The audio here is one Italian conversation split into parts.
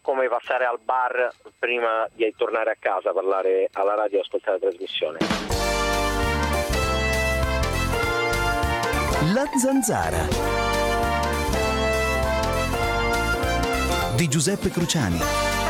come passare al bar prima di tornare a casa, parlare alla radio e ascoltare la trasmissione. La Zanzara di Giuseppe Cruciani.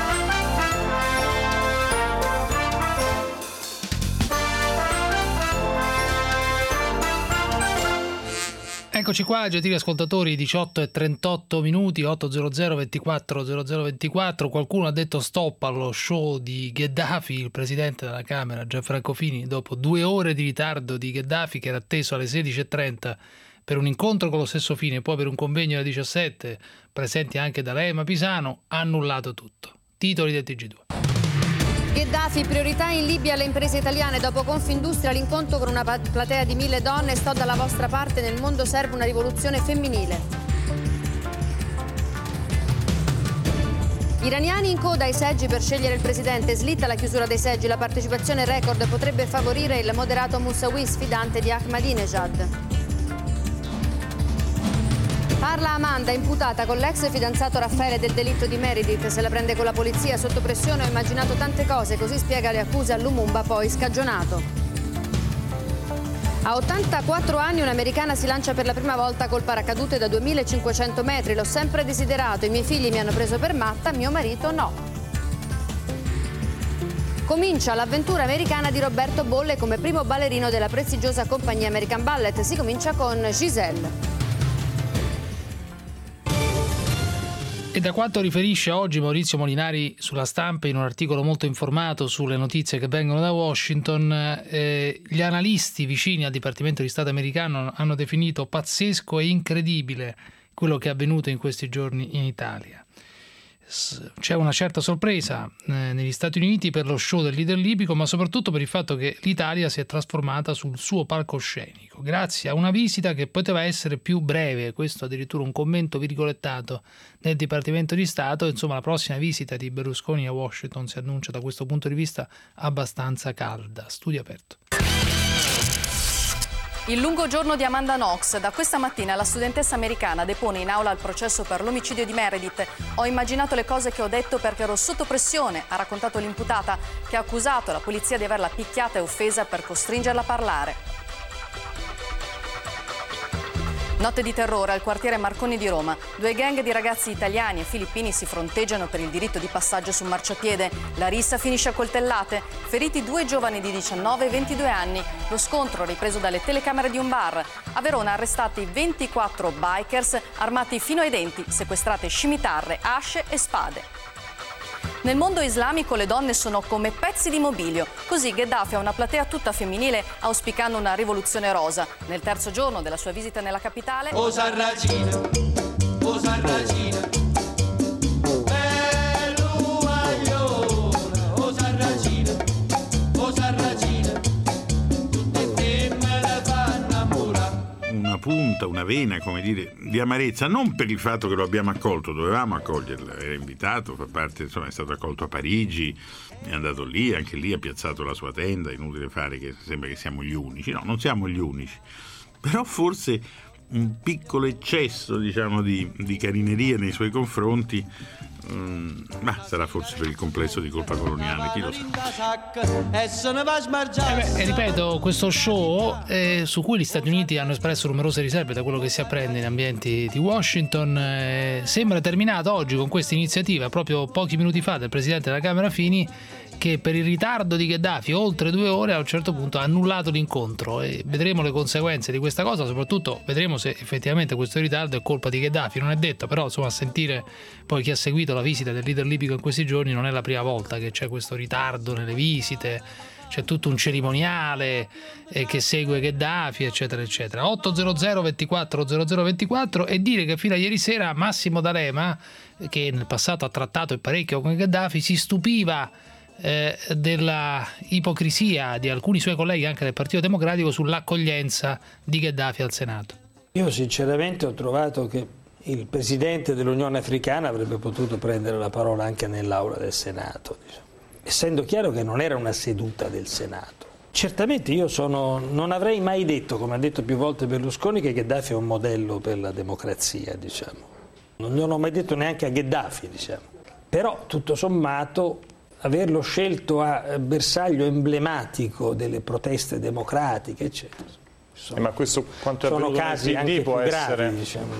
Eccoci qua, gentili ascoltatori, 18:38, 800 24 0024. Qualcuno ha detto stop allo show di Gheddafi. Il presidente della Camera, Gianfranco Fini, dopo 2 ore di ritardo di Gheddafi, che era atteso alle 16:30 per un incontro con lo stesso Fini e poi per un convegno alle 17, presenti anche da Lema Pisano, ha annullato tutto. Titoli del TG2. Gheddafi, priorità in Libia alle imprese italiane. Dopo Confindustria, l'incontro con una platea di 1000 donne. Sto dalla vostra parte, nel mondo serve una rivoluzione femminile. Iraniani in coda ai seggi per scegliere il presidente. Slitta la chiusura dei seggi, la partecipazione record potrebbe favorire il moderato Moussaoui, sfidante di Ahmadinejad. Parla Amanda, imputata con l'ex fidanzato Raffaele del delitto di Meredith. Se la prende con la polizia, sotto pressione, ho immaginato tante cose, così spiega le accuse a Lumumba, poi scagionato. A 84 anni un'americana si lancia per la prima volta col paracadute da 2500 metri. L'ho sempre desiderato, i miei figli mi hanno preso per matta, mio marito no. Comincia l'avventura americana di Roberto Bolle come primo ballerino della prestigiosa compagnia American Ballet. Si comincia con Giselle. E da quanto riferisce oggi Maurizio Molinari sulla Stampa in un articolo molto informato sulle notizie che vengono da Washington, gli analisti vicini al Dipartimento di Stato americano hanno definito pazzesco e incredibile quello che è avvenuto in questi giorni in Italia. C'è una certa sorpresa negli Stati Uniti per lo show del leader libico, ma soprattutto per il fatto che l'Italia si è trasformata sul suo palcoscenico grazie a una visita che poteva essere più breve. Questo addirittura un commento virgolettato nel Dipartimento di Stato. Insomma, la prossima visita di Berlusconi a Washington si annuncia da questo punto di vista abbastanza calda. Studio aperto. Il lungo giorno di Amanda Knox. Da questa mattina la studentessa americana depone in aula il processo per l'omicidio di Meredith. Ho immaginato le cose che ho detto perché ero sotto pressione, ha raccontato l'imputata, che ha accusato la polizia di averla picchiata e offesa per costringerla a parlare. Notte di terrore al quartiere Marconi di Roma. 2 gang di ragazzi italiani e filippini si fronteggiano per il diritto di passaggio su marciapiede. La rissa finisce a coltellate. Feriti 2 giovani di 19 e 22 anni. Lo scontro ripreso dalle telecamere di un bar. A Verona arrestati 24 bikers armati fino ai denti, sequestrate scimitarre, asce e spade. Nel mondo islamico le donne sono come pezzi di mobilio. Così Gheddafi ha una platea tutta femminile, auspicando una rivoluzione rosa. Nel terzo giorno della sua visita nella capitale... O Sarracina, o Sarracina, bello magliona, o Sarracina, o Sarracina, tutte te me le fanno amore. Una punta, una vena, come dire, di amarezza, non per il fatto che lo abbiamo accolto, dovevamo accoglierlo, era invitato, fa parte, insomma, è stato accolto a Parigi, è andato lì, anche lì ha piazzato la sua tenda, inutile fare che sembra che siamo gli unici, no, non siamo gli unici, però forse un piccolo eccesso, diciamo, di carineria nei suoi confronti, ma sarà forse per il complesso di colpa coloniale, chi lo sa. E ripeto, questo show su cui gli Stati Uniti hanno espresso numerose riserve da quello che si apprende in ambienti di Washington, sembra terminato oggi con questa iniziativa proprio pochi minuti fa del presidente della Camera Fini, che per il ritardo di Gheddafi, oltre 2 ore, a un certo punto ha annullato l'incontro, e vedremo le conseguenze di questa cosa, soprattutto vedremo se effettivamente questo ritardo è colpa di Gheddafi, non è detto, però insomma, a sentire poi chi ha seguito la visita del leader libico in questi giorni, non è la prima volta che c'è questo ritardo nelle visite, c'è tutto un cerimoniale che segue Gheddafi, eccetera eccetera. 800 24 0024, e dire che fino a ieri sera Massimo D'Alema, che nel passato ha trattato parecchio con Gheddafi, si stupiva della ipocrisia di alcuni suoi colleghi anche del Partito Democratico sull'accoglienza di Gheddafi al Senato. Io sinceramente ho trovato che il Presidente dell'Unione Africana avrebbe potuto prendere la parola anche nell'aula del Senato, diciamo, essendo chiaro che non era una seduta del Senato. Certamente io non avrei mai detto, come ha detto più volte Berlusconi, che Gheddafi è un modello per la democrazia, diciamo. Non ho mai detto neanche a Gheddafi, diciamo. Però tutto sommato averlo scelto a bersaglio emblematico delle proteste democratiche, eccetera. Ma questo quanto è sono avvenuto casi nel PD anche può più essere gravi, diciamo.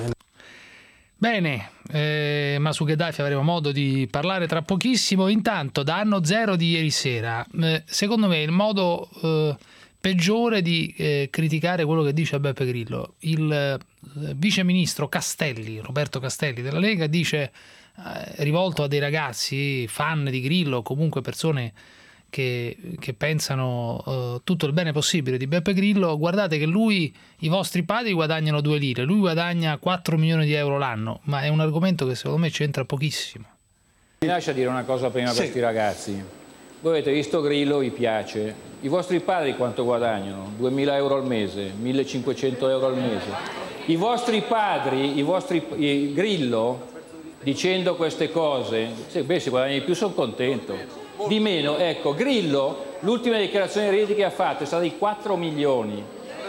Bene, ma su Gheddafi avremo modo di parlare tra pochissimo. Intanto, da Anno Zero di ieri sera, secondo me il modo peggiore di criticare quello che dice Beppe Grillo, il viceministro Castelli, Roberto Castelli della Lega, dice, rivolto a dei ragazzi fan di Grillo, comunque persone che pensano tutto il bene possibile di Beppe Grillo: guardate che i vostri padri guadagnano 2 lire, lui guadagna 4 milioni di euro l'anno. Ma è un argomento che secondo me c'entra pochissimo. Mi lascia dire una cosa prima a questi ragazzi. Voi avete visto Grillo, vi piace. I vostri padri quanto guadagnano? 2.000 euro al mese, 1.500 euro al mese. I vostri padri, Grillo, dicendo queste cose, se guadagni di più sono contento. Di meno, ecco, Grillo, l'ultima dichiarazione redditi che ha fatto è stata di 4 milioni.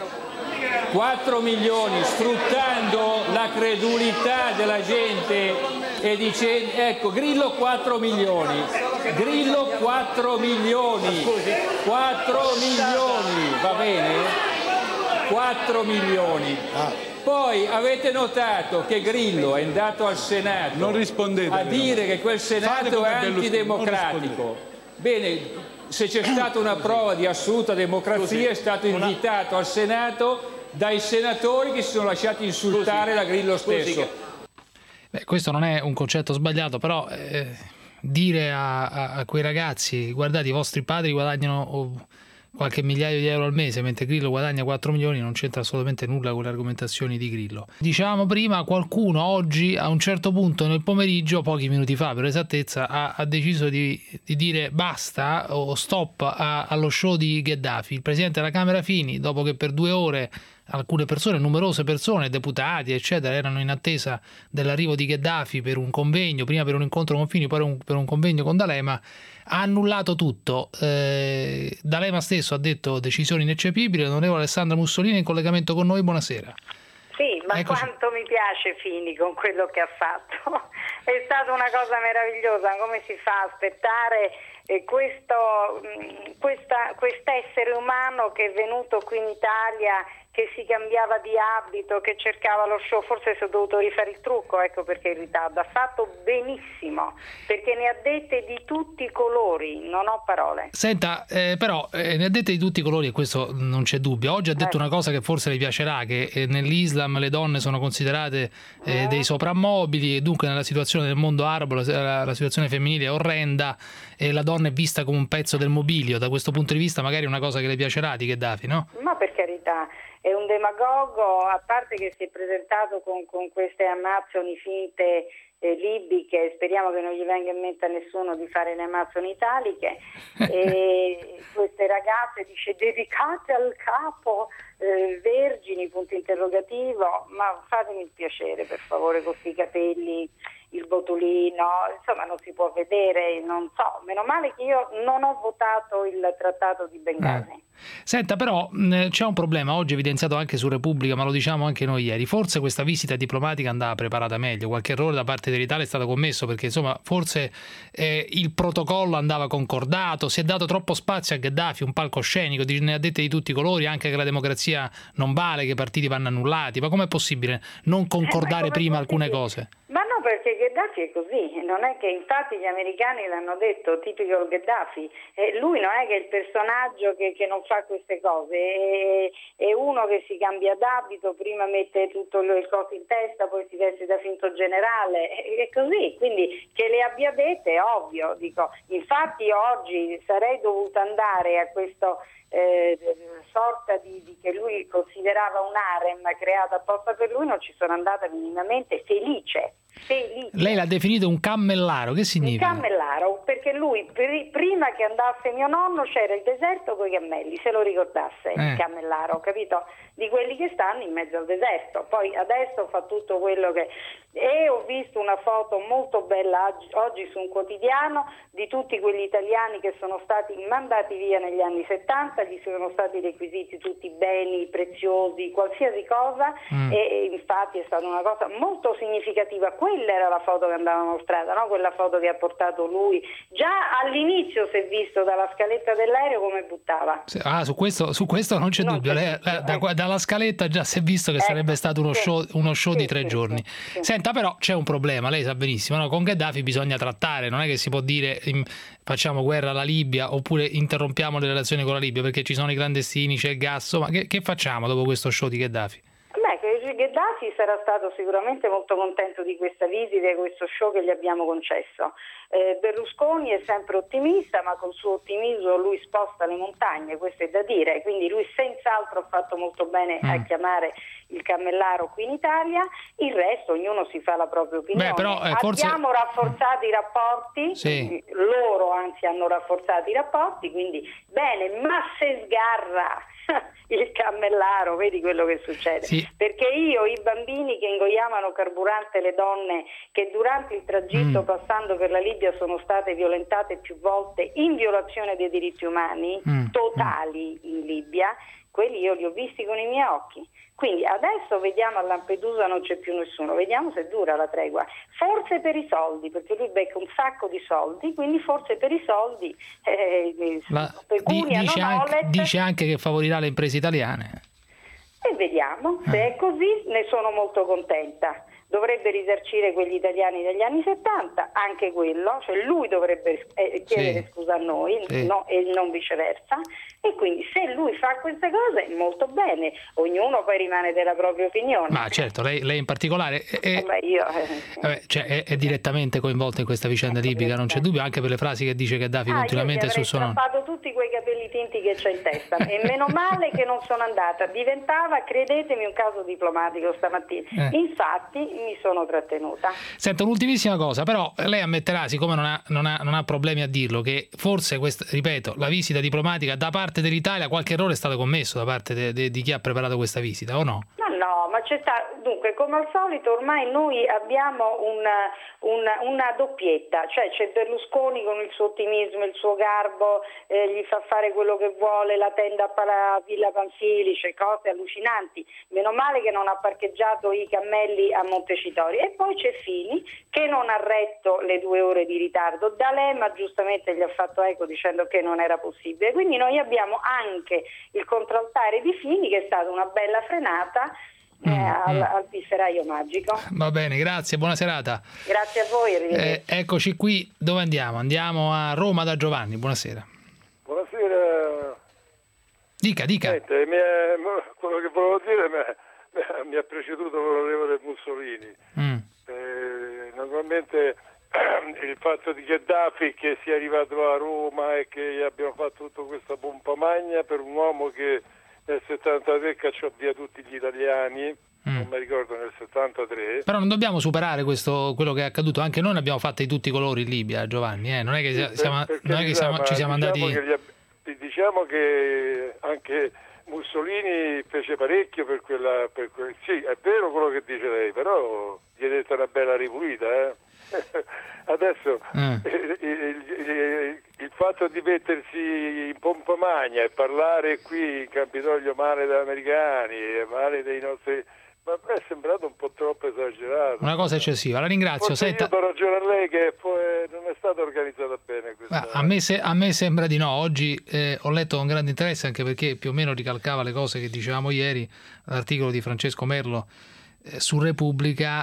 4 milioni, sfruttando la credulità della gente e dicendo, ecco, Grillo 4 milioni. Grillo 4 milioni. 4 milioni, va bene? 4 milioni. Poi avete notato che Grillo è andato al Senato a dire che quel Senato è antidemocratico. Bene, se c'è stata una prova di assoluta democrazia è stato invitato al Senato dai senatori che si sono lasciati insultare da Grillo stesso. Beh, questo non è un concetto sbagliato, però dire a quei ragazzi: guardate, i vostri padri guadagnano qualche migliaio di euro al mese, mentre Grillo guadagna 4 milioni, non c'entra assolutamente nulla con le argomentazioni di Grillo. Dicevamo prima, qualcuno oggi, a un certo punto nel pomeriggio, pochi minuti fa per esattezza, ha deciso di dire basta o stop allo show di Gheddafi. Il presidente della Camera Fini, dopo che per 2 ore alcune persone, numerose persone, deputati eccetera, erano in attesa dell'arrivo di Gheddafi per un convegno, prima per un incontro con Fini, poi per un convegno con D'Alema, ha annullato tutto. D'Alema stesso ha detto decisioni ineccepibili. L'onorevole Alessandra Mussolini in collegamento con noi, buonasera. Sì, ma Eccoci. Quanto mi piace Fini con quello che ha fatto. È stata una cosa meravigliosa, come si fa a aspettare quest'essere umano che è venuto qui in Italia, che si cambiava di abito, che cercava lo show. Forse si è dovuto rifare il trucco, ecco perché è in ritardo. Ha fatto benissimo, perché ne ha dette di tutti i colori, non ho parole. Senta, però ne ha dette di tutti i colori, e questo non c'è dubbio. Oggi ha detto una cosa che forse le piacerà, che nell'Islam le donne sono considerate dei soprammobili, e dunque nella situazione del mondo arabo la situazione femminile è orrenda e la donna è vista come un pezzo del mobilio. Da questo punto di vista magari è una cosa che le piacerà di Gheddafi, no? Ma per carità, è un demagogo, a parte che si è presentato con queste amazzoni finte libiche, speriamo che non gli venga in mente a nessuno di fare le amazzoni italiche, e queste ragazze dice dedicate al capo, vergini, punto interrogativo. Ma fatemi il piacere per favore, con questi capelli, il botulino, insomma non si può vedere, non so, meno male che io non ho votato il trattato di Bengasi. Senta, però c'è un problema oggi evidenziato anche su Repubblica, ma lo diciamo anche noi ieri. Forse questa visita diplomatica andava preparata meglio, qualche errore da parte dell'Italia è stato commesso, perché insomma forse il protocollo andava concordato, si è dato troppo spazio a Gheddafi, un palcoscenico, ne ha dette di tutti i colori, anche che la democrazia non vale, che i partiti vanno annullati. Ma com'è possibile non concordare prima alcune cose? Ma no, perché Gheddafi è così, non è che, infatti gli americani l'hanno detto, tipico Gheddafi, lui non è che è il personaggio che non fa queste cose, è uno che si cambia d'abito, prima mette tutto il coso in testa, poi si veste da finto generale, è così, quindi che le abbia dette è ovvio, dico. Infatti oggi sarei dovuta andare a questo sorta di che lui considerava un harem creato apposta per lui, non ci sono andata minimamente, felice. Lei l'ha definito un cammellaro, che significa? Un cammellaro, perché perché lui prima che andasse mio nonno c'era il deserto con i cammelli, se lo ricordasse, il cammellaro, capito? Di quelli che stanno in mezzo al deserto. Poi adesso fa tutto quello che... E ho visto una foto molto bella oggi su un quotidiano di tutti quegli italiani che sono stati mandati via negli anni 70, gli sono stati requisiti tutti i beni preziosi, qualsiasi cosa, e infatti è stata una cosa molto significativa. Quella era la foto che andava mostrata, no? Quella foto che ha portato lui. Già all'inizio si è visto dalla scaletta dell'aereo come buttava. Su questo non c'è dubbio. Dalla scaletta già si è visto che sarebbe stato uno show di 3 giorni. Senta, però c'è un problema, lei sa benissimo, no? Con Gheddafi bisogna trattare, non è che si può dire facciamo guerra alla Libia oppure interrompiamo le relazioni con la Libia perché ci sono i clandestini, c'è il gas, ma che facciamo dopo questo show di Gheddafi? Gheddafi sarà stato sicuramente molto contento di questa visita e questo show che gli abbiamo concesso. Berlusconi è sempre ottimista, ma col suo ottimismo lui sposta le montagne, questo è da dire, quindi lui senz'altro ha fatto molto bene a chiamare il cammellaro qui in Italia. Il resto ognuno si fa la propria opinione. Abbiamo rafforzato i rapporti, loro anzi hanno rafforzato i rapporti, quindi bene, ma se sgarra il cammellaro, vedi quello che succede, perché i bambini che ingoiavano carburante, le donne che durante il tragitto passando per la Libia sono state violentate più volte in violazione dei diritti umani totali in Libia, quelli io li ho visti con i miei occhi. Quindi adesso vediamo, a Lampedusa non c'è più nessuno, vediamo se dura la tregua, forse per i soldi, perché lui becca un sacco di soldi, quindi forse per i soldi dice anche che favorirà le imprese italiane. E vediamo, se è così ne sono molto contenta. Dovrebbe risarcire quegli italiani degli anni 70, anche quello, cioè lui dovrebbe chiedere scusa a noi, no, e non viceversa, e quindi se lui fa queste cose molto bene, ognuno poi rimane della propria opinione. Ma certo, lei in particolare è direttamente coinvolta in questa vicenda libica, non c'è dubbio, anche per le frasi che dice Gheddafi continuamente sul suo nome. Ho fatto tutti quei capelli tinti che c'è in testa e meno male che non sono andata, diventava, credetemi, un caso diplomatico stamattina. Infatti mi sono trattenuta. Senta, un'ultimissima cosa, però lei ammetterà, siccome non ha problemi a dirlo, che forse ripeto, la visita diplomatica da parte dell'Italia, qualche errore è stato commesso da parte di chi ha preparato questa visita, o no? Ma c'è stato, dunque, come al solito ormai noi abbiamo una doppietta, cioè c'è Berlusconi con il suo ottimismo, il suo garbo, gli fa fare quello che vuole, la tenda a Villa Pamphili, c'è cose allucinanti, meno male che non ha parcheggiato i cammelli a Montecitorio. E poi c'è Fini che non ha retto le 2 ore di ritardo, D'Alema giustamente gli ha fatto eco dicendo che non era possibile, quindi noi abbiamo anche il contraltare di Fini che è stata una bella frenata al pifferaio magico. Va bene, grazie, buona serata. Grazie a voi, arrivederci. Eccoci qui, dove andiamo? Andiamo a Roma da Giovanni, buonasera. Buonasera. Dica. Niente, quello che volevo dire mi ha preceduto l'onorevole Mussolini. Naturalmente il fatto di Gheddafi che sia arrivato a Roma e che abbiamo fatto tutta questa pompa magna per un uomo che nel 73 cacciò via tutti gli italiani, non mi ricordo, nel 73. Però non dobbiamo superare quello che è accaduto, anche noi ne abbiamo fatte di tutti i colori in Libia, Giovanni, non è che ci siamo andati... Diciamo che anche Mussolini fece parecchio per quella... Sì, è vero quello che dice lei, però gli è detta una bella ripulita, Adesso il fatto di mettersi in pompa magna e parlare qui in Campidoglio male degli americani e male dei nostri... Ma a me è sembrato un po' troppo esagerato. Una cosa eccessiva, la ringrazio. Io do ragione a lei che non è stata organizzata bene questa... A me sembra di no. Oggi ho letto con grande interesse, anche perché più o meno ricalcava le cose che dicevamo ieri, l'articolo di Francesco Merlo su Repubblica,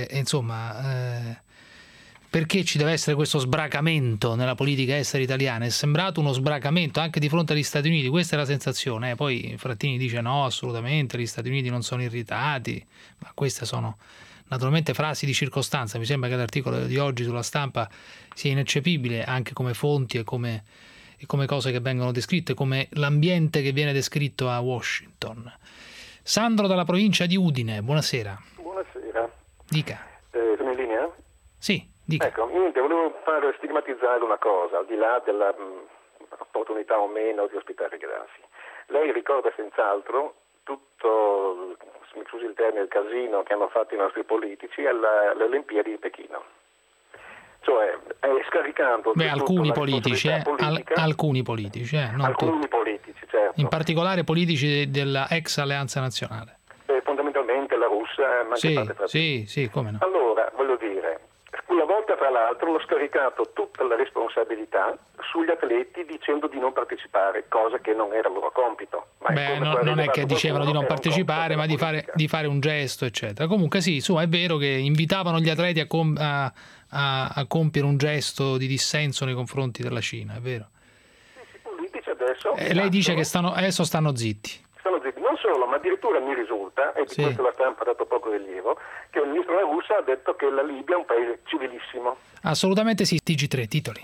perché ci deve essere questo sbracamento nella politica estera italiana? È sembrato uno sbracamento anche di fronte agli Stati Uniti, questa è la sensazione. Poi Frattini dice no, assolutamente, gli Stati Uniti non sono irritati, ma queste sono naturalmente frasi di circostanza. Mi sembra che l'articolo di oggi sulla Stampa sia ineccepibile anche come fonti e come cose che vengono descritte, come l'ambiente che viene descritto a Washington. Sandro dalla provincia di Udine, buonasera. Buonasera. Dica. Sono in linea? Sì. Dica. Ecco, niente, volevo fare stigmatizzare una cosa, al di là della opportunità o meno di ospitare Gheddafi. Lei ricorda senz'altro tutto, mi scusi il termine, il casino che hanno fatto i nostri politici alle Olimpiadi di Pechino. Cioè, scaricando alcuni politici, alcuni politici, non alcuni tutti. Politici, certo. In particolare politici della ex Alleanza Nazionale. Fondamentalmente la Russia, ma anche parte fratelli. Sì, come no. Allora, voglio dire, una volta tra l'altro l'ho scaricato tutta la responsabilità sugli atleti dicendo di non partecipare, cosa che non era il loro compito. Non è che dicevano di non partecipare, ma di fare un gesto, eccetera. Comunque sì, è vero che invitavano gli atleti a compiere un gesto di dissenso nei confronti della Cina, è vero. Sì, politici adesso... lei dice che adesso stanno zitti. Non solo, ma addirittura mi risulta, e di questo la stampa ha dato poco rilievo, che il ministro della Russia ha detto che la Libia è un paese civilissimo. Assolutamente sì. TG3, titoli.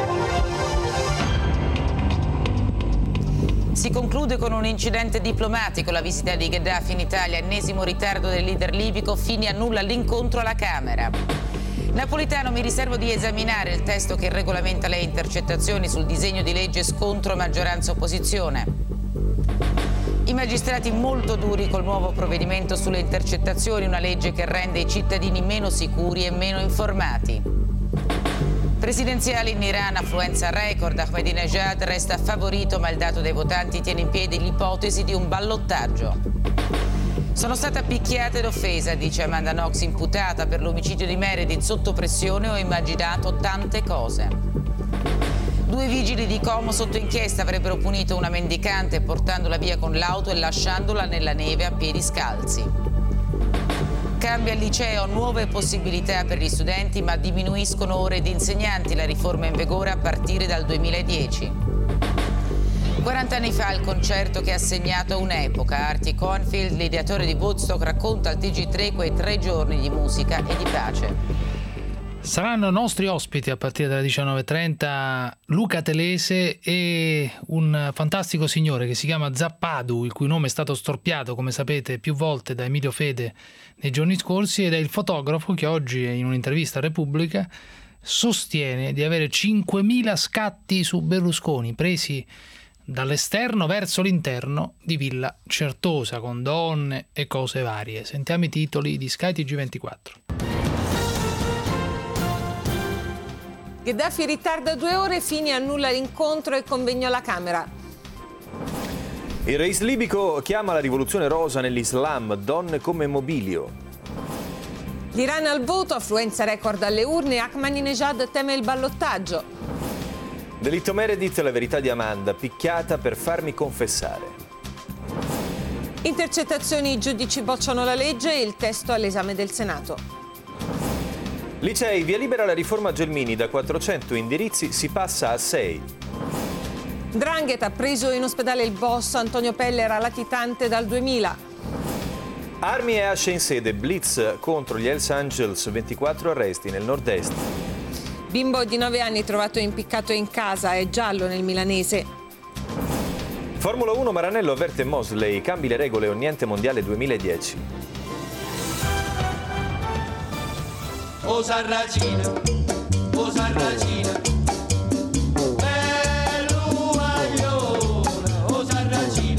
Si conclude con un incidente diplomatico la visita di Gheddafi in Italia, ennesimo ritardo del leader libico, Fini annulla l'incontro alla Camera. Napolitano, mi riservo di esaminare il testo che regolamenta le intercettazioni sul disegno di legge scontro maggioranza-opposizione. I magistrati molto duri col nuovo provvedimento sulle intercettazioni, una legge che rende i cittadini meno sicuri e meno informati. Presidenziali in Iran, affluenza record, Ahmadinejad resta favorito ma il dato dei votanti tiene in piedi l'ipotesi di un ballottaggio. Sono stata picchiata ed offesa, dice Amanda Knox, imputata per l'omicidio di Meredith. Sotto pressione ho immaginato tante cose. 2 vigili di Como sotto inchiesta avrebbero punito una mendicante portandola via con l'auto e lasciandola nella neve a piedi scalzi. Cambia il liceo, nuove possibilità per gli studenti ma diminuiscono ore di insegnanti, la riforma in vigore a partire dal 2010. 40 anni fa il concerto che ha segnato un'epoca. Artie Cornfield, l'ideatore di Woodstock, racconta al TG3 quei 3 giorni di musica e di pace. Saranno nostri ospiti a partire dalle 19.30 Luca Telese e un fantastico signore che si chiama Zappadu, il cui nome è stato storpiato, come sapete, più volte da Emilio Fede nei giorni scorsi, ed è il fotografo che oggi, in un'intervista a Repubblica, sostiene di avere 5.000 scatti su Berlusconi presi dall'esterno verso l'interno di Villa Certosa, con donne e cose varie. Sentiamo i titoli di Sky TG24. Gheddafi ritarda 2 ore, Fini annulla l'incontro e convegno alla Camera. Il reis libico chiama la rivoluzione rosa nell'Islam, donne come mobilio. L'Iran al voto, affluenza record alle urne, Ahmadinejad teme il ballottaggio. Delitto Meredith, la verità di Amanda, picchiata per farmi confessare. Intercettazioni, i giudici bocciano la legge e il testo all'esame del Senato. Licei, via libera la riforma Gelmini, da 400 indirizzi si passa a 6. 'Ndrangheta, preso in ospedale il boss Antonio Pellera, latitante dal 2000. Armi e asce in sede, blitz contro gli Hells Angels, 24 arresti nel nord-est. Bimbo di 9 anni trovato impiccato in casa, è giallo nel milanese. Formula 1, Maranello avverte Mosley, cambi le regole o niente mondiale 2010. O Sarracina, o Sarracina, bello maglione, o Sarracina,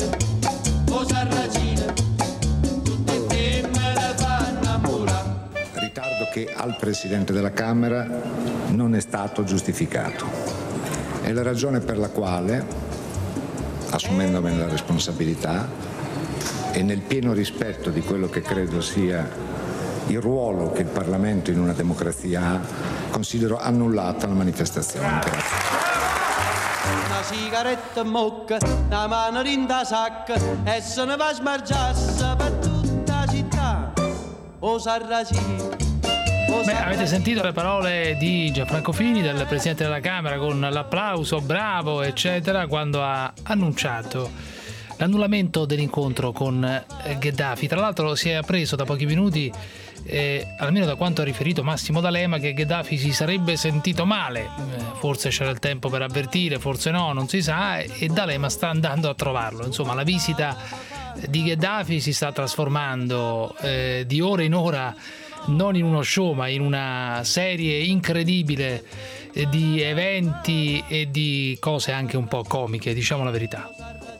tutte te me la fanno innamorare. Ritardo che al Presidente della Camera non è stato giustificato. È la ragione per la quale, assumendomene la responsabilità e nel pieno rispetto di quello che credo sia il ruolo che il Parlamento in una democrazia ha, considero annullata la manifestazione. Grazie. Una sigaretta in bocca, una mano in da sacca e se ne va a smargiarsi per tutta la città. O Sarracina. Avete sentito le parole di Gianfranco Fini, del Presidente della Camera, con l'applauso, bravo, eccetera, quando ha annunciato l'annullamento dell'incontro con Gheddafi. Tra l'altro si è appreso da pochi minuti, almeno da quanto ha riferito Massimo D'Alema, che Gheddafi si sarebbe sentito male, forse c'era il tempo per avvertire, forse no, non si sa, e D'Alema sta andando a trovarlo. Insomma, la visita di Gheddafi si sta trasformando di ora in ora non in uno show ma in una serie incredibile di eventi e di cose anche un po' comiche, diciamo la verità.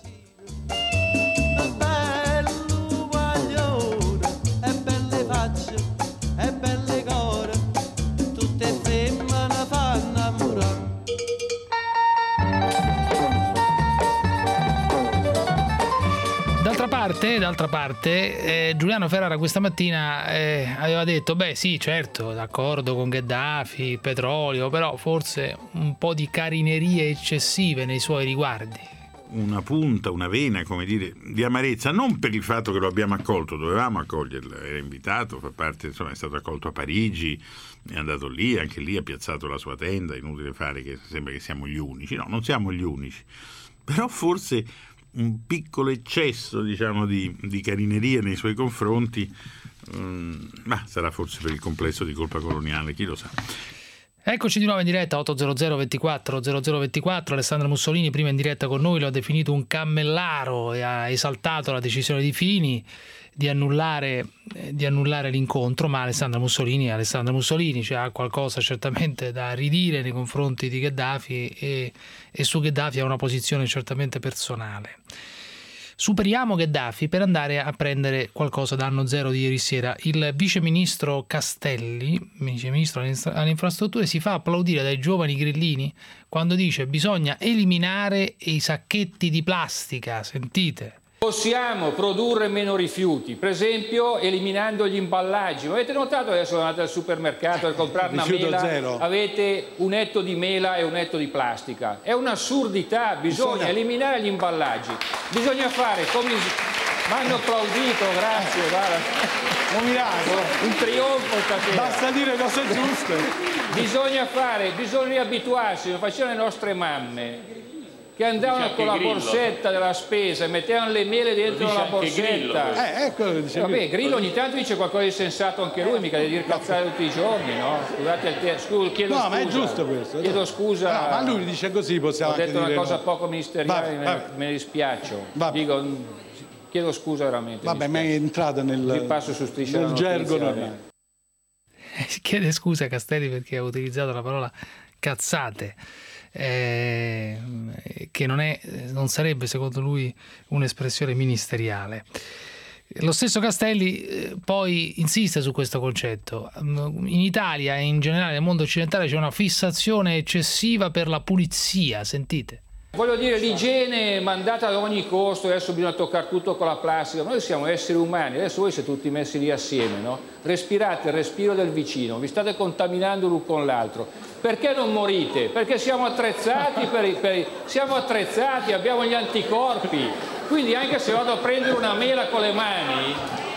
D'altra parte Giuliano Ferrara questa mattina aveva detto beh sì, certo, d'accordo con Gheddafi, petrolio, però forse un po' di carinerie eccessive nei suoi riguardi. Una punta, una vena, come dire, di amarezza, non per il fatto che lo abbiamo accolto, dovevamo accoglierlo, era invitato, fa parte, insomma, è stato accolto a Parigi, è andato lì, anche lì ha piazzato la sua tenda, inutile fare che sembra che siamo gli unici, no, non siamo gli unici, però forse un piccolo eccesso, diciamo, di carineria nei suoi confronti, ma sarà forse per il complesso di colpa coloniale, chi lo sa. Eccoci di nuovo in diretta, 800 24 0024. Alessandro Mussolini prima in diretta con noi lo ha definito un cammellaro e ha esaltato la decisione di Fini di annullare l'incontro, ma Alessandro Mussolini, cioè, ha qualcosa certamente da ridire nei confronti di Gheddafi e su Gheddafi ha una posizione certamente personale. Superiamo Gheddafi per andare a prendere qualcosa da Anno Zero di ieri sera. Il viceministro Castelli, viceministro alle infrastrutture, si fa applaudire dai giovani grillini quando dice bisogna eliminare i sacchetti di plastica. Sentite. Possiamo produrre meno rifiuti, per esempio eliminando gli imballaggi. Avete notato adesso andate al supermercato per comprare una mela, zero. Avete un etto di mela e un etto di plastica. È un'assurdità, bisogna eliminare gli imballaggi. Bisogna fare come... Mi hanno applaudito, grazie, guarda. Un miracolo. Un trionfo stasera. Basta dire cose giuste. Bisogna riabituarsi, lo facevano le nostre mamme, che andavano con la borsetta della spesa e mettevano le mele dentro la borsetta. Ecco che dice. Vabbè, Grillo ogni tanto dice qualcosa di sensato anche lui, mica deve dire cazzare tutti i giorni, no? Scusate, chiedo scusa. Ma è giusto questo. Chiedo scusa. No, ma lui dice così, possiamo anche dire. Ho detto una cosa no. poco ministeriale, me ne dispiaccio. Dico, chiedo scusa veramente. Vabbè, ma è entrato nel passo su Striscia nel gergo normale. Chiede scusa Castelli perché ha utilizzato la parola cazzate. Che non sarebbe secondo lui un'espressione ministeriale. Lo stesso Castelli poi insiste su questo concetto. In Italia e in generale nel mondo occidentale c'è una fissazione eccessiva per la pulizia, sentite. Voglio dire, l'igiene mandata ad ogni costo, adesso bisogna toccare tutto con la plastica, noi siamo esseri umani, adesso voi siete tutti messi lì assieme, no? Respirate il respiro del vicino, vi state contaminando l'un con l'altro. Perché non morite? Perché siamo attrezzati, siamo attrezzati, abbiamo gli anticorpi, quindi anche se vado a prendere una mela con le mani,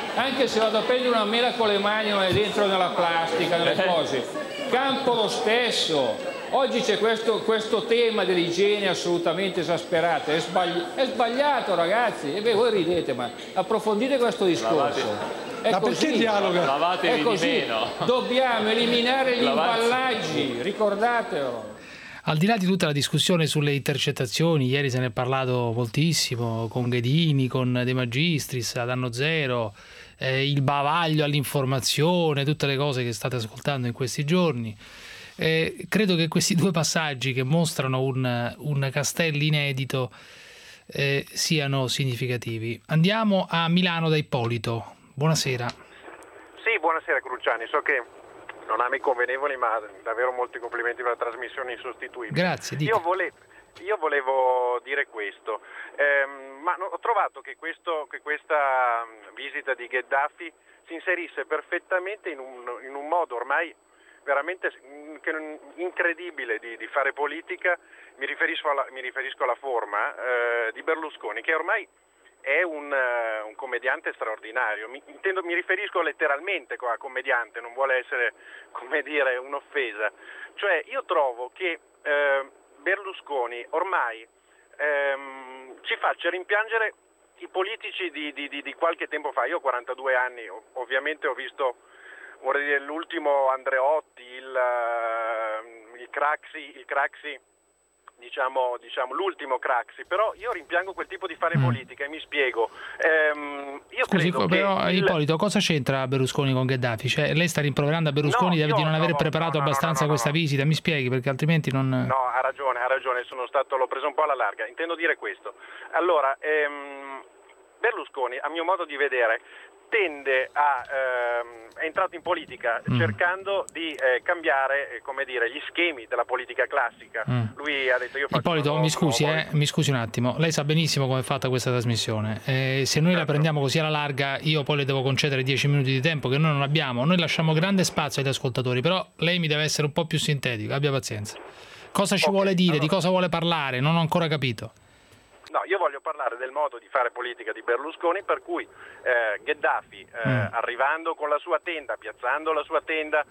non è dentro nella plastica, nelle cose, campo lo stesso. Oggi c'è questo tema dell'igiene assolutamente esasperato, è sbagliato ragazzi, e voi ridete, ma approfondite questo discorso. Ma perché dialoga? Lavatevi di meno. Dobbiamo eliminare gli imballaggi, ricordatelo. Al di là di tutta la discussione sulle intercettazioni, ieri se ne è parlato moltissimo con Ghedini, con De Magistris, ad Anno Zero, il bavaglio all'informazione, tutte le cose che state ascoltando in questi giorni. Credo che questi due passaggi che mostrano un Castelli inedito siano significativi. Andiamo a Milano da Ippolito. Buonasera. Sì, buonasera Cruciani. So che non ami convenevoli, ma davvero molti complimenti per la trasmissione insostituibile. Grazie. Io volevo dire questo, ma ho trovato che questa visita di Gheddafi si inserisse perfettamente in un modo ormai veramente incredibile di fare politica. Mi riferisco alla forma di Berlusconi, che ormai è un commediante straordinario. Mi riferisco letteralmente a commediante, non vuole essere, come dire, un'offesa. Cioè, io trovo che Berlusconi ormai ci faccia rimpiangere i politici di qualche tempo fa. Io ho 42 anni, ovviamente ho visto, vorrei dire, l'ultimo Andreotti, il Craxi diciamo l'ultimo Craxi, però io rimpiango quel tipo di fare politica e mi spiego. Io Scusi, credo però che Ippolito, cosa c'entra Berlusconi con Gheddafi? Cioè, lei sta rimproverando a Berlusconi di non aver preparato abbastanza questa visita? Mi spieghi, perché altrimenti non... No, ha ragione, l'ho preso un po' alla larga. Intendo dire questo. Allora, Berlusconi, a mio modo di vedere, è entrato in politica cercando di cambiare, gli schemi della politica classica. Lui ha detto io faccio... Ippolito, mi scusi un attimo, lei sa benissimo come è fatta questa trasmissione. Se noi la prendiamo così alla larga, io poi le devo concedere 10 minuti di tempo che noi non abbiamo. Noi lasciamo grande spazio agli ascoltatori, però lei mi deve essere un po' più sintetico, abbia pazienza. Cosa ci vuole dire? Di cosa vuole parlare? Non ho ancora capito. No, io voglio parlare del modo di fare politica di Berlusconi, per cui Gheddafi, arrivando con la sua tenda, piazzando la sua tenda,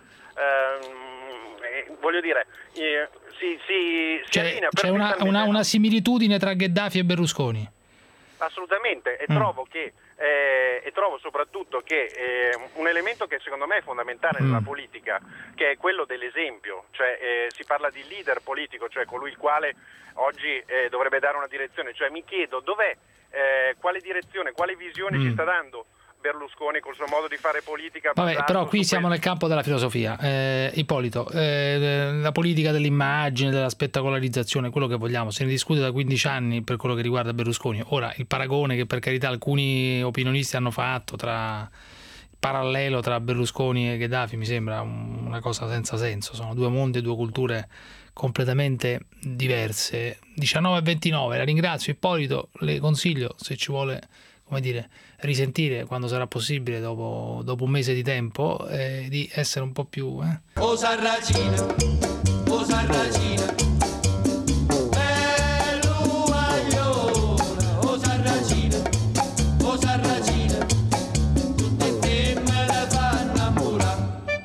voglio dire, si allinea c'è una similitudine tra Gheddafi e Berlusconi? Assolutamente, e trovo soprattutto che un elemento che secondo me è fondamentale nella politica, che è quello dell'esempio, cioè si parla di leader politico, cioè colui il quale oggi dovrebbe dare una direzione, cioè mi chiedo quale direzione, quale visione ci sta dando Berlusconi col suo modo di fare politica. Vabbè, però qui siamo nel campo della filosofia. Ippolito, la politica dell'immagine, della spettacolarizzazione, quello che vogliamo, se ne discute da 15 anni per quello che riguarda Berlusconi. Ora, il paragone che per carità alcuni opinionisti hanno fatto parallelo tra Berlusconi e Gheddafi mi sembra una cosa senza senso. Sono due mondi e due culture completamente diverse. 19:29, la ringrazio Ippolito, le consiglio, se ci vuole risentire quando sarà possibile dopo un mese di tempo, di essere un po' più O Sarracina, bello maglione, o Sarracina, tutte te me la fanno innamorare.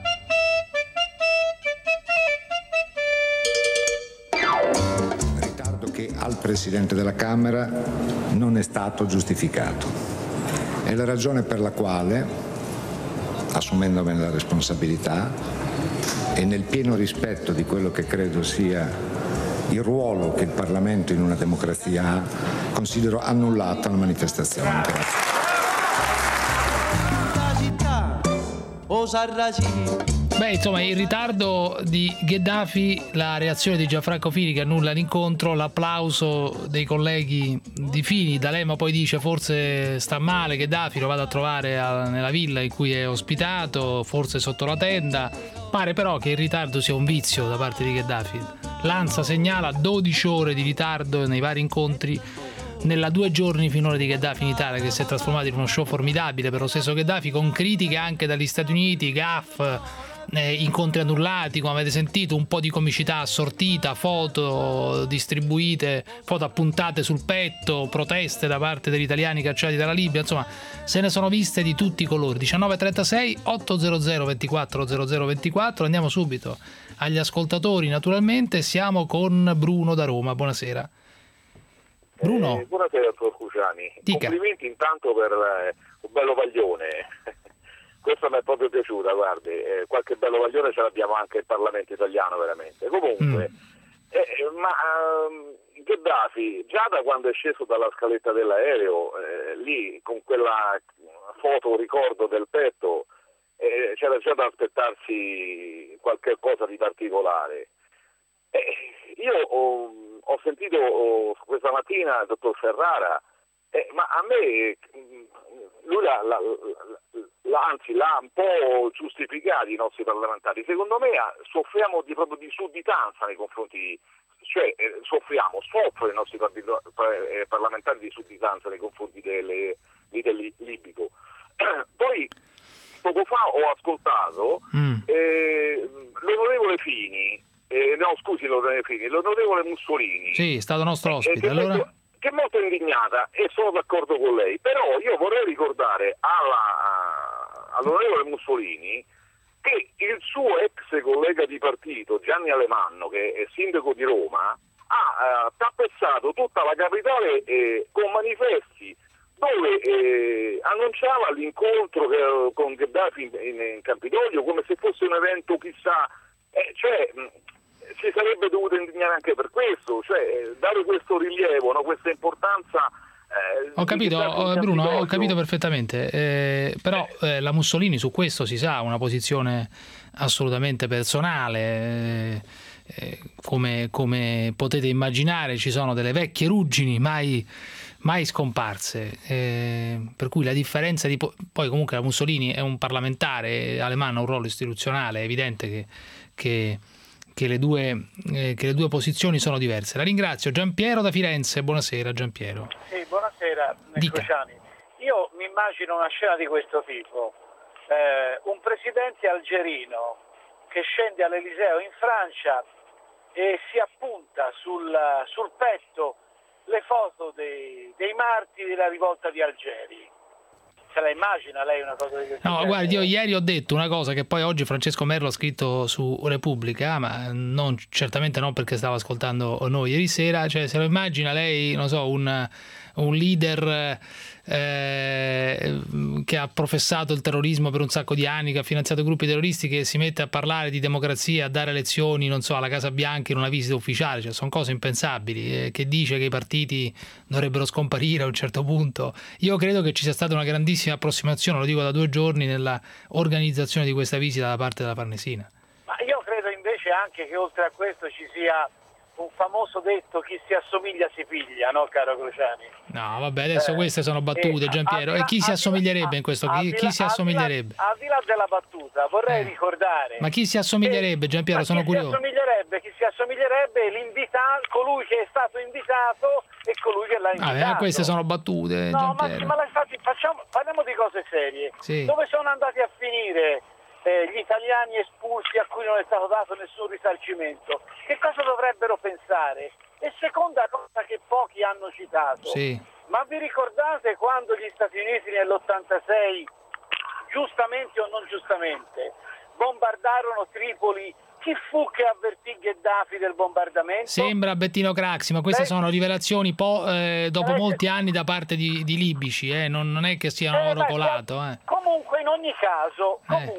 Ritardo che al Presidente della Camera non è stato giustificato. È la ragione per la quale, assumendomene la responsabilità e nel pieno rispetto di quello che credo sia il ruolo che il Parlamento in una democrazia ha, considero annullata la manifestazione. Grazie. Beh, insomma, il ritardo di Gheddafi, la reazione di Gianfranco Fini che annulla l'incontro, l'applauso dei colleghi di Fini. D'Alema poi dice forse sta male Gheddafi, lo vado a trovare nella villa in cui è ospitato, forse sotto la tenda. Pare però che il ritardo sia un vizio da parte di Gheddafi. L'ANSA segnala 12 ore di ritardo nei vari incontri nella 2 giorni finora di Gheddafi in Italia, che si è trasformato in uno show formidabile per lo stesso Gheddafi, con critiche anche dagli Stati Uniti, gaff, incontri annullati, come avete sentito, un po' di comicità assortita, foto distribuite, foto appuntate sul petto, proteste da parte degli italiani cacciati dalla Libia, insomma se ne sono viste di tutti i colori. 19:36 800 24 0024. Andiamo subito agli ascoltatori, naturalmente siamo con Bruno da Roma. Buonasera Bruno. Buonasera dottor Cruciani. Dica. Complimenti intanto per un bello paglione. Questa mi è proprio piaciuta, guardi, qualche bello paglione ce l'abbiamo anche il Parlamento italiano, veramente. Comunque, Gheddafi, già da quando è sceso dalla scaletta dell'aereo, lì con quella foto ricordo del petto, c'era già da aspettarsi qualche cosa di particolare. Io ho sentito questa mattina il dottor Ferrara, ma a me lui l'ha un po' giustificato i nostri parlamentari. Secondo me soffriamo proprio di sudditanza nei confronti, soffrono i nostri parlamentari di sudditanza nei confronti del libico. Poi poco fa ho ascoltato l'onorevole Fini, l'onorevole Mussolini. Sì, è stato nostro ospite. Allora... che è molto indignata e sono d'accordo con lei, però io vorrei ricordare all'onorevole Mussolini che il suo ex collega di partito Gianni Alemanno, che è sindaco di Roma, ha tappezzato tutta la capitale con manifesti dove annunciava l'incontro con Gheddafi in Campidoglio come se fosse un evento chissà, si sarebbe dovuto indignare anche per questo, cioè dare questo rilievo, no? Questa importanza. Ho capito, Bruno, ho capito perfettamente, però la Mussolini su questo si sa, ha una posizione assolutamente personale, come potete immaginare ci sono delle vecchie ruggini mai scomparse, per cui la differenza poi comunque la Mussolini è un parlamentare, Alemanno ha un ruolo istituzionale, è evidente che le due posizioni sono diverse. La ringrazio. Giampiero da Firenze, buonasera Giampiero. Sì, buonasera Cruciani. Io mi immagino una scena di questo tipo, un presidente algerino che scende all'Eliseo in Francia e si appunta sul petto le foto dei martiri della rivolta di Algeri. Se la immagina lei una cosa di questo genere? No, guardi, io ieri ho detto una cosa che poi oggi Francesco Merlo ha scritto su Repubblica, ma certamente non perché stava ascoltando noi ieri sera, cioè se lo immagina lei, non so, un leader che ha professato il terrorismo per un sacco di anni, che ha finanziato gruppi terroristi, che si mette a parlare di democrazia, a dare lezioni, non so, alla Casa Bianca in una visita ufficiale, cioè sono cose impensabili, che dice che i partiti dovrebbero scomparire a un certo punto. Io credo che ci sia stata una grandissima approssimazione, lo dico da 2 giorni, nella organizzazione di questa visita da parte della Farnesina. Ma io credo invece anche che oltre a questo ci sia un famoso detto: chi si assomiglia si piglia, no caro Cruciani? No, vabbè, adesso queste sono battute, Giampiero. E chi si assomiglierebbe in questo? Chi si assomiglierebbe? Al di là della battuta, vorrei ricordare. Ma chi si assomiglierebbe, Giampiero? Sono curioso. Chi si assomiglerebbe colui che è stato invitato e colui che l'ha invitato. Ma queste sono battute, no, Giampiero. ma infatti parliamo di cose serie. Sì. Dove sono andati a finire gli italiani espulsi a cui non è stato dato nessun risarcimento? Che cosa dovrebbero pensare? E seconda cosa che pochi hanno citato, sì. Ma vi ricordate quando gli Stati Uniti nell'86, giustamente o non giustamente, bombardarono Tripoli? Chi fu che avvertì Gheddafi del bombardamento? Sembra Bettino Craxi, ma queste sono rivelazioni dopo molti anni da parte di libici, non è che siano oro colato. Comunque in ogni caso,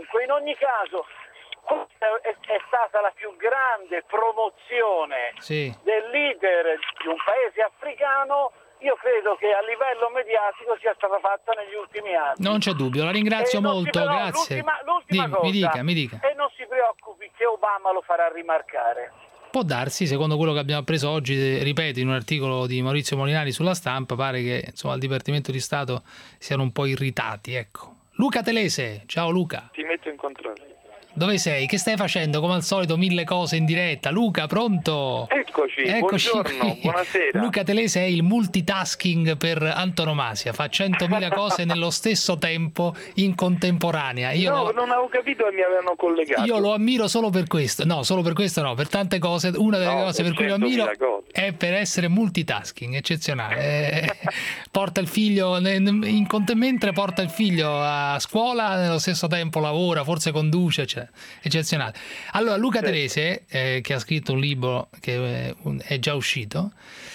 questa è stata la più grande promozione del leader di un paese africano. Io credo che a livello mediatico sia stata fatta negli ultimi anni. Non c'è dubbio, la ringrazio molto, grazie. L'ultima cosa, mi dica. E non si preoccupi che Obama lo farà rimarcare. Può darsi, secondo quello che abbiamo appreso oggi, ripeto, in un articolo di Maurizio Molinari sulla Stampa, pare che insomma al Dipartimento di Stato siano un po' irritati, ecco. Luca Telese, ciao Luca. Ti metto in controllo. Dove sei? Che stai facendo? Come al solito 1000 cose in diretta. Luca, pronto? Eccoci buongiorno, qui. Buonasera. Luca Telese è il multitasking per antonomasia, fa 100.000 cose nello stesso tempo in contemporanea. Non avevo capito e mi avevano collegato. Io lo ammiro solo per questo. No, solo per questo no, per tante cose. Una delle cose per cui lo ammiro è per essere multitasking, eccezionale. Porta il figlio, mentre porta il figlio a scuola, nello stesso tempo lavora, forse conduce, eccetera. Eccezionale. Allora Luca Telese, che ha scritto un libro che è già uscito,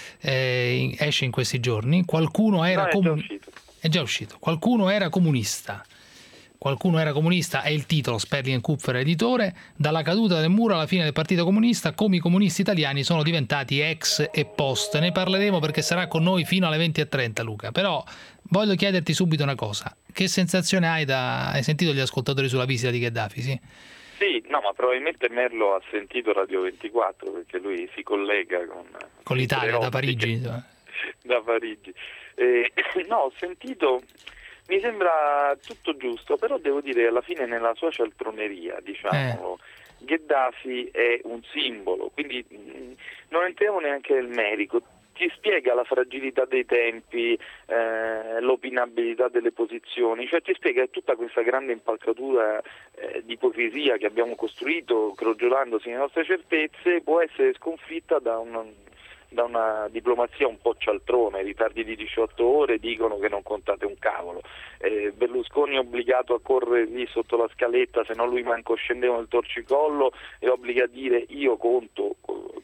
esce in questi giorni, è già uscito. Qualcuno era comunista è il titolo, Sperling-Kupfer editore. Dalla caduta del muro alla fine del Partito Comunista, come i comunisti italiani sono diventati ex e post. Ne parleremo perché sarà con noi fino alle 20:30 Luca, però voglio chiederti subito una cosa: che sensazione hai sentito gli ascoltatori sulla visita di Gheddafi? Sì, no, ma probabilmente Merlo ha sentito Radio 24 perché lui si collega con l'Italia da Parigi. Da Parigi. No, ho sentito. Mi sembra tutto giusto, però devo dire alla fine nella sua cialtroneria, diciamo, Gheddafi è un simbolo, quindi non entriamo neanche nel merito. Ti spiega la fragilità dei tempi, l'opinabilità delle posizioni, cioè ti spiega che tutta questa grande impalcatura di ipocrisia che abbiamo costruito crogiolandosi nelle nostre certezze può essere sconfitta da una diplomazia un po' cialtrone. Ritardi di 18 ore dicono che non contate un cavolo. Berlusconi è obbligato a correre lì sotto la scaletta, se no lui manco scendeva nel torcicollo, e obbliga a dire io conto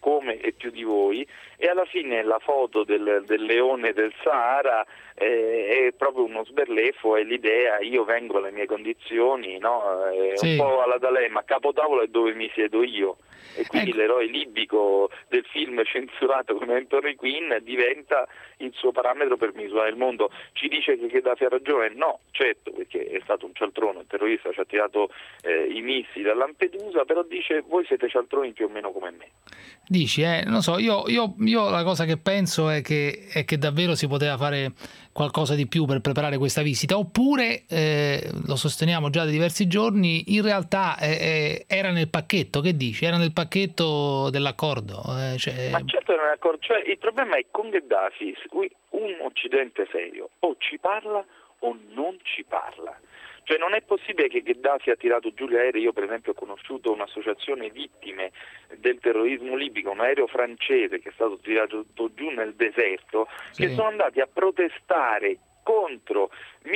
come e più di voi, e alla fine la foto del leone del Sahara è proprio uno sberleffo, è l'idea io vengo alle mie condizioni, no? Sì. Un po' alla D'Alema, capotavola è dove mi siedo io, e quindi l'eroe libico del film censurato come Anthony Quinn diventa il suo parametro per misurare il mondo. Ci dice che Gheddafi ha ragione? No, certo, perché è stato un cialtrone, un terrorista, ci ha tirato i missili a Lampedusa, però dice voi siete cialtroni più o meno come me. Dici, non so, io la cosa che penso è che davvero si poteva fare qualcosa di più per preparare questa visita, oppure, lo sosteniamo già da diversi giorni, in realtà era nel pacchetto, che dici? Era nel pacchetto dell'accordo? Ma certo era nell'accordo, cioè il problema è con Gheddafi, un Occidente serio o ci parla o non ci parla. Cioè non è possibile che Gheddafi ha tirato giù gli aerei. Io per esempio ho conosciuto un'associazione vittime del terrorismo libico, un aereo francese che è stato tirato giù nel deserto, che sono andati a protestare contro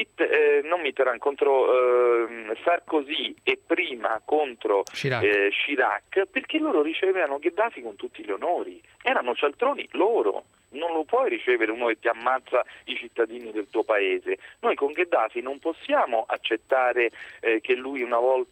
contro Sarkozy e prima contro Chirac, perché loro ricevevano Gheddafi con tutti gli onori, erano cialtroni loro. Non lo puoi ricevere uno che ti ammazza i cittadini del tuo paese. Noi con Gheddafi non possiamo accettare che lui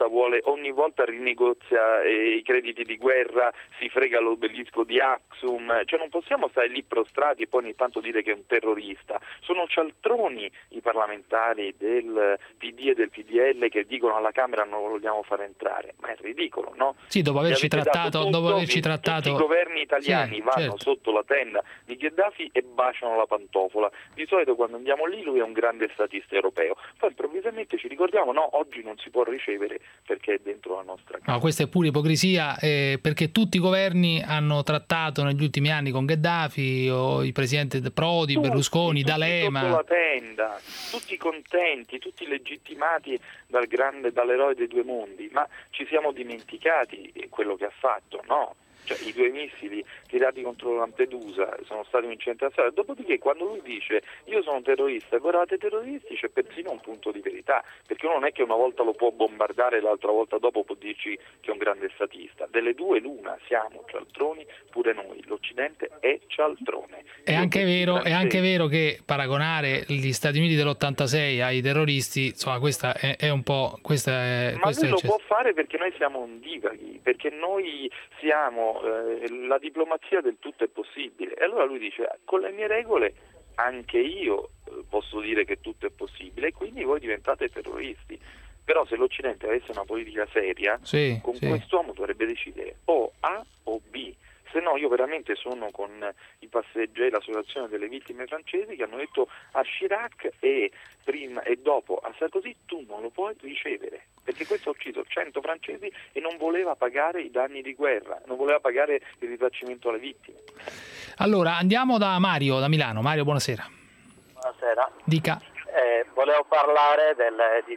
ogni volta rinegozia i crediti di guerra, si frega l'obelisco di Axum, cioè non possiamo stare lì prostrati e poi ogni tanto dire che è un terrorista. Sono cialtroni i parlamentari del PD e del PDL che dicono alla Camera non lo vogliamo fare entrare, ma è ridicolo, no? Sì, dopo averci trattato tutti i governi italiani vanno sotto la tenda di Gheddafi e baciano la pantofola. Di solito quando andiamo lì lui è un grande statista europeo, poi improvvisamente ci ricordiamo no, oggi non si può ricevere perché è dentro la nostra casa. No, questa è pure ipocrisia, perché tutti i governi hanno trattato negli ultimi anni con Gheddafi, o i presidenti Prodi, Berlusconi, D'Alema, sotto la tenda, tutti contenti, tutti legittimati dall'eroe dei due mondi, ma ci siamo dimenticati quello che ha fatto, no? Cioè, i 2 missili tirati contro Lampedusa sono stati un incidente a strada. Dopodiché quando lui dice io sono terrorista, guardate terroristi, c'è persino un punto di verità, perché uno non è che una volta lo può bombardare e l'altra volta dopo può dirci che è un grande statista. Delle due l'una, siamo cialtroni pure noi, l'Occidente è cialtrone. È anche vero che paragonare gli Stati Uniti dell'86 ai terroristi, insomma, questa è un po'... Ma lui lo può fare perché noi siamo ondivaghi, perché noi siamo la diplomazia del tutto è possibile, e allora lui dice con le mie regole anche io posso dire che tutto è possibile, e quindi voi diventate terroristi. Però se l'Occidente avesse una politica seria, quest'uomo dovrebbe decidere o A o B. Se no io veramente sono con i passeggeri, l'associazione delle vittime francesi, che hanno detto a Chirac e prima e dopo a Sarkozy tu non lo puoi ricevere, perché questo ha ucciso 100 francesi e non voleva pagare i danni di guerra, non voleva pagare il risarcimento alle vittime. Allora andiamo da Mario, da Milano. Mario, buonasera. Buonasera. Dica. Volevo parlare del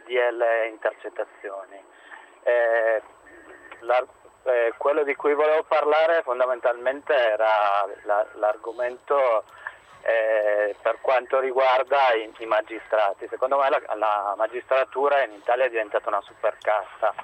DDL intercettazioni. Quello di cui volevo parlare fondamentalmente era l'argomento per quanto riguarda i magistrati. Secondo me la magistratura in Italia è diventata una supercasta.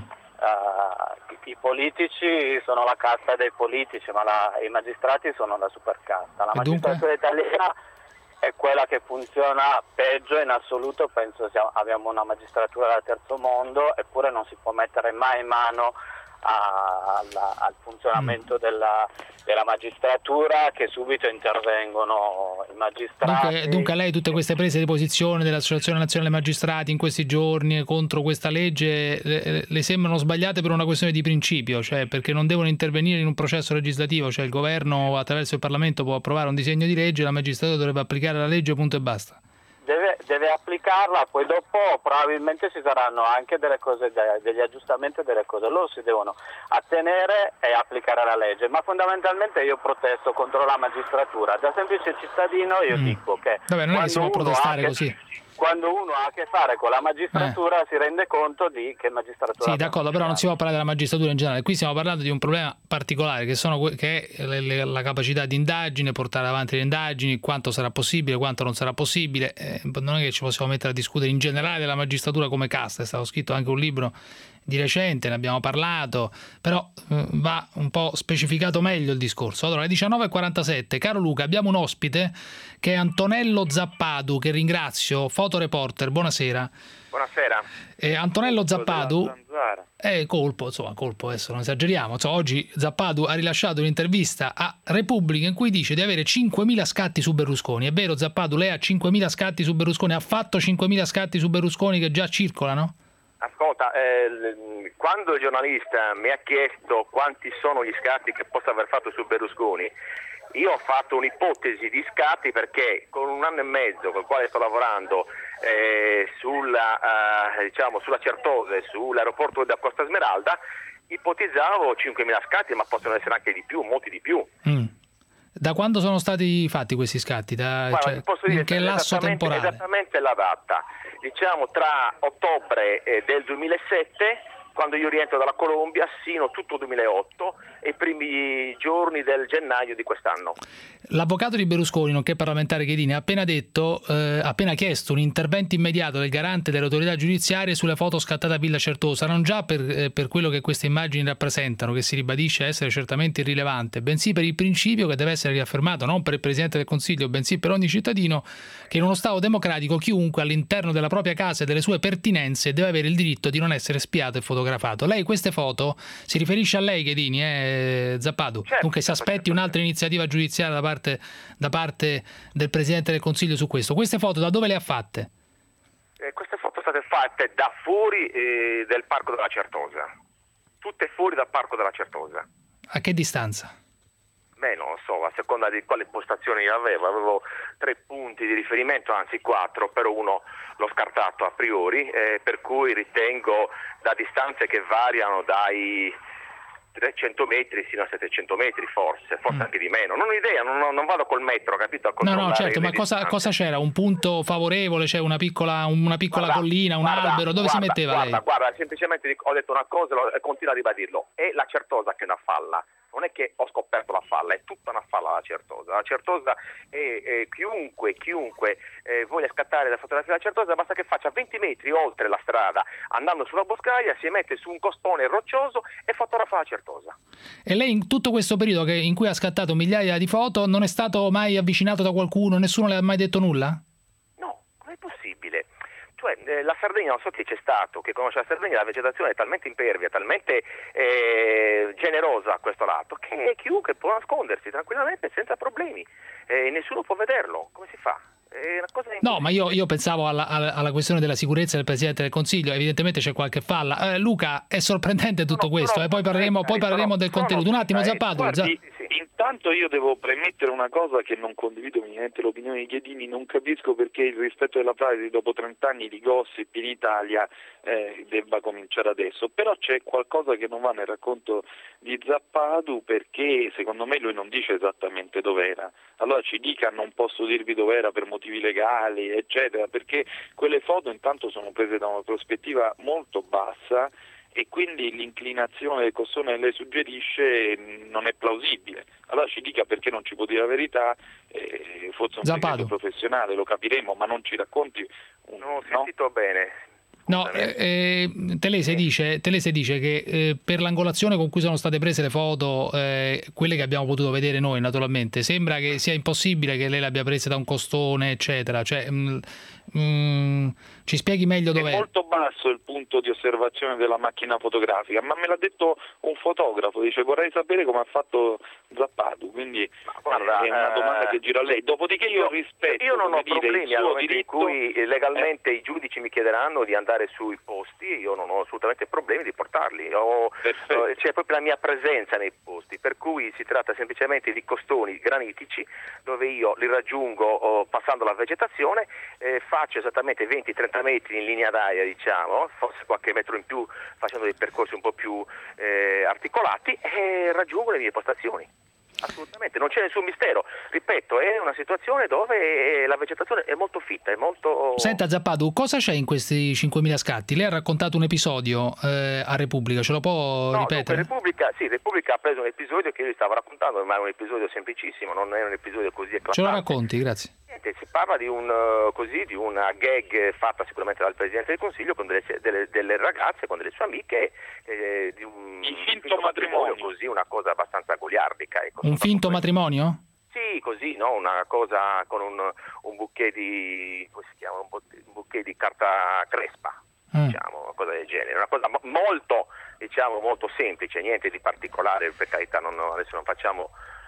I politici sono la casta dei politici, ma i magistrati sono la supercasta. La magistratura italiana è quella che funziona peggio in assoluto. Penso abbiamo una magistratura da terzo mondo, eppure non si può mettere mai mano al funzionamento della magistratura, che subito intervengono i magistrati. Dunque lei tutte queste prese di posizione dell'Associazione Nazionale Magistrati in questi giorni contro questa legge le sembrano sbagliate per una questione di principio, cioè perché non devono intervenire in un processo legislativo, cioè il governo attraverso il Parlamento può approvare un disegno di legge, la magistratura dovrebbe applicare la legge, punto e basta. Deve applicarla, poi dopo probabilmente ci saranno anche delle cose, degli aggiustamenti e delle cose. Loro si devono attenere e applicare la legge, ma fondamentalmente io protesto contro la magistratura. Da semplice cittadino io dico che non è che si può protestare così. Quando uno ha a che fare con la magistratura si rende conto di che magistratura. Sì, d'accordo, però non si può parlare della magistratura in generale. Qui stiamo parlando di un problema particolare che è la capacità di indagine, portare avanti le indagini, quanto sarà possibile, quanto non sarà possibile. Non è che ci possiamo mettere a discutere in generale della magistratura come casta. È stato scritto anche un libro di recente, ne abbiamo parlato, però va un po' specificato meglio il discorso. Allora, alle 19:47, caro Luca, abbiamo un ospite che è Antonello Zappadu, che ringrazio, fotoreporter, buonasera. Buonasera. Antonello Zappadu è colpo, adesso non esageriamo. Oggi Zappadu ha rilasciato un'intervista a Repubblica in cui dice di avere 5.000 scatti su Berlusconi. È vero, Zappadu, lei ha 5.000 scatti su Berlusconi? Ha fatto 5.000 scatti su Berlusconi che già circolano? Ascolta, quando il giornalista mi ha chiesto quanti sono gli scatti che possa aver fatto su Berlusconi, io ho fatto un'ipotesi di scatti perché con 1 anno e mezzo con il quale sto lavorando sulla Certosa e sull'aeroporto da Costa Smeralda, ipotizzavo 5.000 scatti, ma possono essere anche di più, molti di più. Da quando sono stati fatti questi scatti? Posso dire in che lasso temporale? Esattamente la data, diciamo tra ottobre del 2007, quando io rientro dalla Colombia, sino tutto 2008 e i primi giorni del gennaio di quest'anno. L'avvocato di Berlusconi, nonché parlamentare Ghedini, ha appena chiesto un intervento immediato del garante delle autorità giudiziarie sulle foto scattate a Villa Certosa, non già per quello che queste immagini rappresentano, che si ribadisce essere certamente irrilevante, bensì per il principio che deve essere riaffermato non per il Presidente del Consiglio, bensì per ogni cittadino, che in uno Stato democratico chiunque all'interno della propria casa e delle sue pertinenze deve avere il diritto di non essere spiato e fotografato. Lei queste foto, si riferisce a lei Ghedini, Zappadu? Certo, dunque si aspetti un'altra iniziativa giudiziaria da parte del Presidente del Consiglio su questo. Queste foto da dove le ha fatte? Queste foto sono state fatte da fuori del Parco della Certosa, tutte fuori dal Parco della Certosa. A che distanza? Non lo so, a seconda di quale postazioni avevo 3 punti di riferimento, anzi 4, però uno l'ho scartato a priori, per cui ritengo da distanze che variano dai 300 metri sino a 700 metri forse anche di meno, non ho idea, non vado col metro, capito? No, certo, ma cosa c'era? Un punto favorevole, cioè una piccola collina, un albero, dove si metteva lei? Guarda, semplicemente ho detto una cosa e continuo a ribadirlo, è la Certosa che è una falla. Non è che ho scoperto la falla, è tutta una falla la Certosa. La Certosa è chiunque voglia scattare la fotografia della Certosa, basta che faccia 20 metri oltre la strada, andando sulla boscaglia, si mette su un costone roccioso e fotografa la Certosa. E lei in tutto questo periodo in cui ha scattato migliaia di foto non è stato mai avvicinato da qualcuno, nessuno le ha mai detto nulla? No, com'è possibile? La Sardegna, non so chi c'è stato, che conosce la Sardegna, la vegetazione è talmente impervia, talmente generosa a questo lato, che chiunque può nascondersi tranquillamente senza problemi, nessuno può vederlo. Come si fa? È una cosa no, ma io pensavo alla questione della sicurezza del Presidente del Consiglio, evidentemente c'è qualche falla. Luca, è sorprendente tutto questo, poi parleremo del contenuto. Un attimo, Zappadu. Intanto io devo premettere una cosa che non condivido minimamente l'opinione di Ghedini, non capisco perché il rispetto della privacy dopo 30 anni di gossip in Italia debba cominciare adesso, però c'è qualcosa che non va nel racconto di Zappadu, perché secondo me lui non dice esattamente dov'era. Allora ci dica: non posso dirvi dov'era per motivi legali, eccetera, perché quelle foto intanto sono prese da una prospettiva molto bassa e quindi l'inclinazione del costone che lei suggerisce non è plausibile. Allora ci dica perché non ci può dire la verità, forse un segreto professionale, lo capiremo, ma non ci racconti non ho sentito bene. No, Telese dice che per l'angolazione con cui sono state prese le foto, quelle che abbiamo potuto vedere noi naturalmente, sembra che sia impossibile che lei le abbia prese da un costone, eccetera. Cioè, ci spieghi meglio dov'è? È molto basso il punto di osservazione della macchina fotografica, ma me l'ha detto un fotografo, dice: vorrei sapere come ha fatto Zappadu, quindi guarda, è una domanda che gira a lei. Dopodiché io rispetto, io non ho problemi al momento in diritto, cui legalmente i giudici mi chiederanno di andare sui posti, io non ho assolutamente problemi di portarli, c'è proprio la mia presenza nei posti, per cui si tratta semplicemente di costoni granitici dove io li raggiungo passando la vegetazione, faccio esattamente 20-30 metri in linea d'aria, diciamo, forse qualche metro in più facendo dei percorsi un po' più articolati, e raggiungo le mie postazioni. Assolutamente, non c'è nessun mistero, ripeto, è una situazione dove la vegetazione è molto fitta, è molto... Senta Zappadu, cosa c'è in questi 5.000 scatti? Lei ha raccontato un episodio a Repubblica, ce lo può ripetere? Repubblica ha preso un episodio che io stavo raccontando, ma è un episodio semplicissimo, non è un episodio così eclatante. Ce lo racconti, grazie. veramente si parla di una gag fatta sicuramente dal Presidente del Consiglio con delle ragazze, con delle sue amiche, di un finto matrimonio, così, una cosa abbastanza goliardica. Ecco. Un finto matrimonio? Sì, così, no? Una cosa con un bouquet di, come si chiama? Un bouquet di carta crespa, diciamo, una cosa del genere, una cosa molto, diciamo, molto semplice, niente di particolare, per carità, adesso non facciamo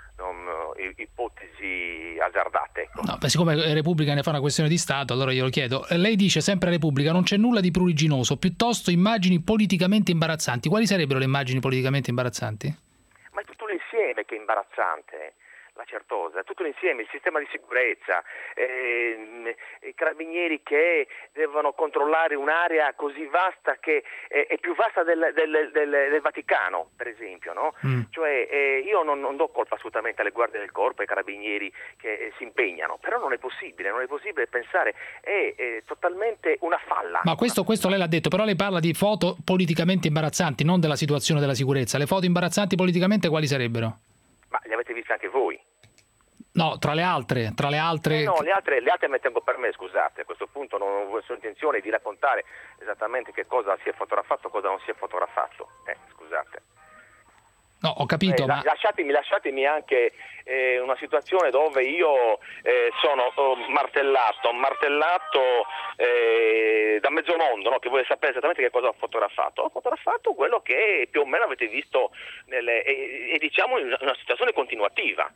ipotesi azzardate. Ecco. No, siccome Repubblica ne fa una questione di Stato, allora glielo chiedo. Lei dice sempre a Repubblica non c'è nulla di pruriginoso, piuttosto immagini politicamente imbarazzanti. Quali sarebbero le immagini politicamente imbarazzanti? Ma è tutto l'insieme che è imbarazzante. La Certosa, tutto l'insieme, il sistema di sicurezza, i carabinieri che devono controllare un'area così vasta che è più vasta del Vaticano, per esempio, no? Cioè io non do colpa assolutamente alle guardie del corpo, ai carabinieri che si impegnano, però non è possibile pensare, è totalmente una falla. Ma questo lei l'ha detto, però lei parla di foto politicamente imbarazzanti, non della situazione della sicurezza. Le foto imbarazzanti politicamente quali sarebbero? Ma le avete viste anche voi? No, tra le altre. No, le altre me tengo per me, scusate. A questo punto non ho intenzione di raccontare esattamente che cosa si è fotografato, cosa non si è fotografato. Scusate. No, ho capito, ma lasciatemi anche una situazione dove io sono martellato da mezzo mondo, no? Che vuole sapere esattamente che cosa ho fotografato. Ho fotografato quello che più o meno avete visto e diciamo in una situazione continuativa.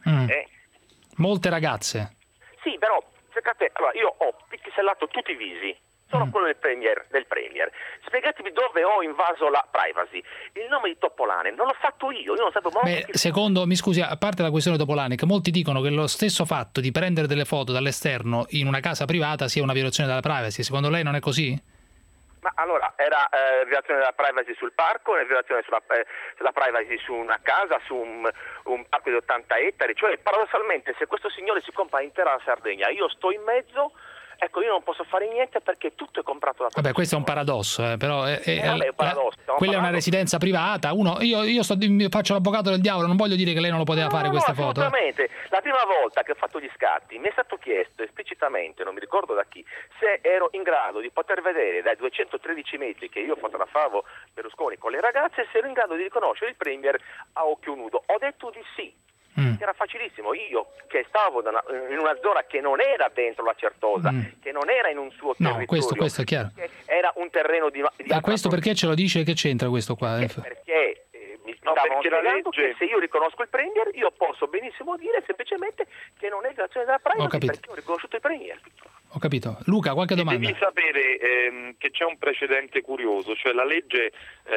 Molte ragazze. Sì, però cercate, allora io ho pixelato tutti i visi. Sono quello del premier. Spiegatemi dove ho invaso la privacy. Il nome di Topolane non l'ho fatto io non sapevo. Secondo, mi scusi, a parte la questione Topolane, che molti dicono che lo stesso fatto di prendere delle foto dall'esterno in una casa privata sia una violazione della privacy. Secondo lei non è così? Ma allora era violazione della privacy sul parco, violazione sulla privacy su una casa, su un parco di 80 ettari, cioè paradossalmente se questo signore si compra intera la Sardegna, io sto in mezzo. Ecco, io non posso fare niente perché tutto è comprato da questo. Vabbè, questo è un paradosso, però è un paradosso. Quella è una residenza privata. Io faccio l'avvocato del diavolo, non voglio dire che lei non lo poteva fare queste foto. Assolutamente. La prima volta che ho fatto gli scatti mi è stato chiesto esplicitamente, non mi ricordo da chi, se ero in grado di poter vedere dai 213 metri che io fotografavo Berlusconi con le ragazze, se ero in grado di riconoscere il premier a occhio nudo. Ho detto di sì. Era facilissimo, io che stavo in una zona che non era dentro la Certosa, che non era in un suo territorio, questo è chiaro, era un terreno di questo perché ce lo dice? Che c'entra questo qua? Perché mi stavano spiegando che se io riconosco il premier io posso benissimo dire semplicemente che non è violazione della privacy perché ho riconosciuto il premier. Ho capito. Luca, qualche domanda? Devi sapere che c'è un precedente curioso, cioè la legge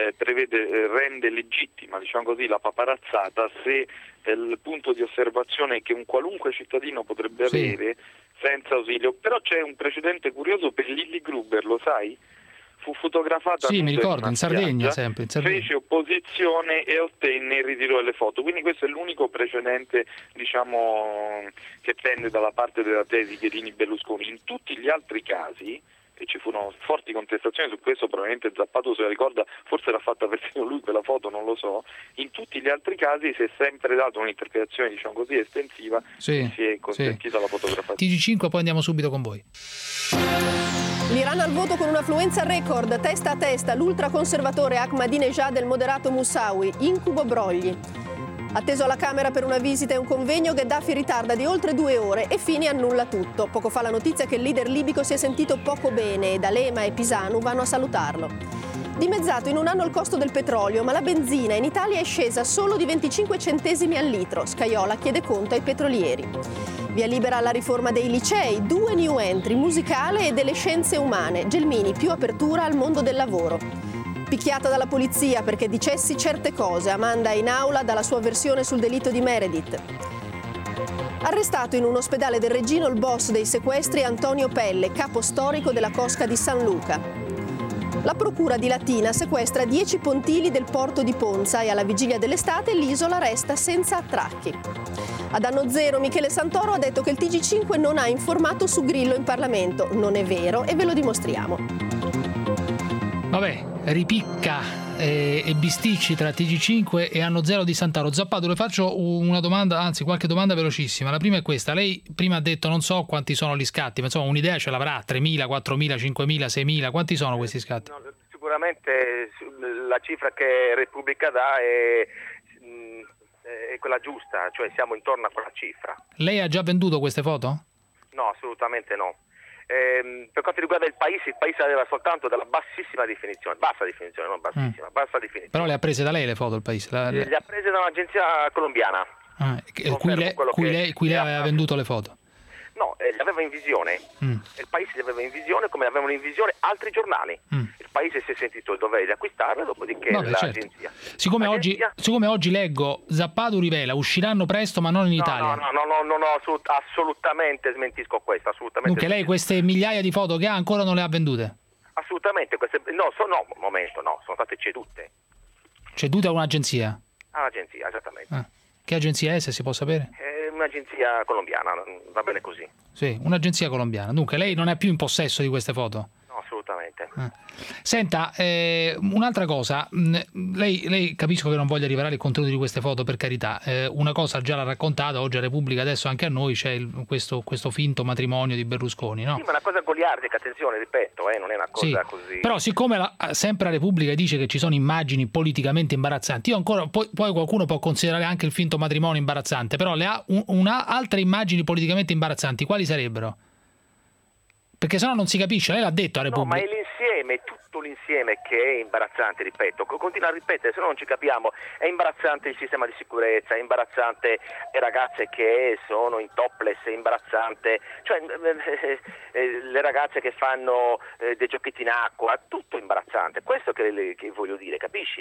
rende legittima, diciamo così, la paparazzata se il punto di osservazione che un qualunque cittadino potrebbe avere senza ausilio. Però c'è un precedente curioso per Lilli Gruber, lo sai? Fu fotografata mi ricordo, in Sardegna sempre. Fece opposizione e ottenne il ritiro delle foto. Quindi questo è l'unico precedente, diciamo, che pende dalla parte della tesi Chiellini-Berlusconi. In tutti gli altri casi, e ci furono forti contestazioni su questo, probabilmente Zappato se la ricorda, forse l'ha fatta persino lui quella foto, non lo so. In tutti gli altri casi si è sempre dato un'interpretazione, diciamo così, estensiva, e si è consentita la fotografazione. TG5, poi andiamo subito con voi. L'Iran al voto con un'affluenza record, testa a testa l'ultraconservatore Ahmadinejad e il moderato Moussawi, incubo brogli. Atteso alla Camera per una visita e un convegno, Gheddafi ritarda di oltre 2 ore e Fini annulla tutto. Poco fa la notizia che il leader libico si è sentito poco bene e D'Alema e Pisanu vanno a salutarlo. Dimezzato in un anno il costo del petrolio, ma la benzina in Italia è scesa solo di 25 centesimi al litro. Scajola chiede conto ai petrolieri. Via libera alla riforma dei licei, 2 new entry, musicale e delle scienze umane. Gelmini, più apertura al mondo del lavoro. Picchiata dalla polizia perché dicessi certe cose, Amanda in aula dalla sua versione sul delitto di Meredith. Arrestato in un ospedale del Reggino il boss dei sequestri Antonio Pelle, capo storico della cosca di San Luca. La procura di Latina sequestra 10 pontili del porto di Ponza e alla vigilia dell'estate l'isola resta senza attracchi. Ad anno zero Michele Santoro ha detto che il TG5 non ha informato su Grillo in Parlamento. Non è vero e ve lo dimostriamo. Vabbè, ripicca e bisticci tra TG5 e Anno Zero di Sant'Aro. Zappato, le faccio una domanda, anzi qualche domanda velocissima. La prima è questa: lei prima ha detto non so quanti sono gli scatti, ma insomma un'idea ce l'avrà? 3.000, 4.000, 5.000, 6.000? Quanti sono questi scatti? No, sicuramente la cifra che Repubblica dà è quella giusta, cioè siamo intorno a quella cifra. Lei ha già venduto queste foto? No, assolutamente no. Per quanto riguarda il paese aveva soltanto della bassissima definizione, bassa definizione, non bassissima, bassa definizione. Però le ha prese da lei le foto il paese? Le ha prese da un'agenzia colombiana. Cui lei aveva venduto le foto? No, le aveva in visione. Il paese le aveva in visione come avevano in visione altri giornali. Il paese si è sentito il dovere di acquistarle, dopodiché l'agenzia. Certo. Siccome oggi leggo Zappato rivela usciranno presto ma non in Italia. No, assolutamente smentisco questo. Assolutamente. Dunque lei queste migliaia di foto che ha ancora non le ha vendute? Assolutamente, sono state cedute. Cedute a un'agenzia? A un'agenzia, esattamente. Che agenzia è, se si può sapere? È un'agenzia colombiana, va bene così. Sì, un'agenzia colombiana. Dunque lei non è più in possesso di queste foto? No, assolutamente. Senta, un'altra cosa, lei capisco che non voglia rivelare il contenuto di queste foto, per carità, una cosa già l'ha raccontata oggi a Repubblica, adesso anche a noi c'è questo finto matrimonio di Berlusconi, no? Sì, ma è una cosa goliardica, attenzione, ripeto, non è una cosa così. Però siccome sempre la Repubblica dice che ci sono immagini politicamente imbarazzanti, io ancora poi qualcuno può considerare anche il finto matrimonio imbarazzante, però le ha altre immagini politicamente imbarazzanti, quali sarebbero? Perché sennò non si capisce, lei l'ha detto a Repubblica. No, ma è l'insieme, tutto l'insieme che è imbarazzante, ripeto, continua a ripetere, se no non ci capiamo. È imbarazzante il sistema di sicurezza, è imbarazzante le ragazze che sono in topless, è imbarazzante, cioè le ragazze che fanno dei giochetti in acqua, tutto imbarazzante. Questo che voglio dire, capisci?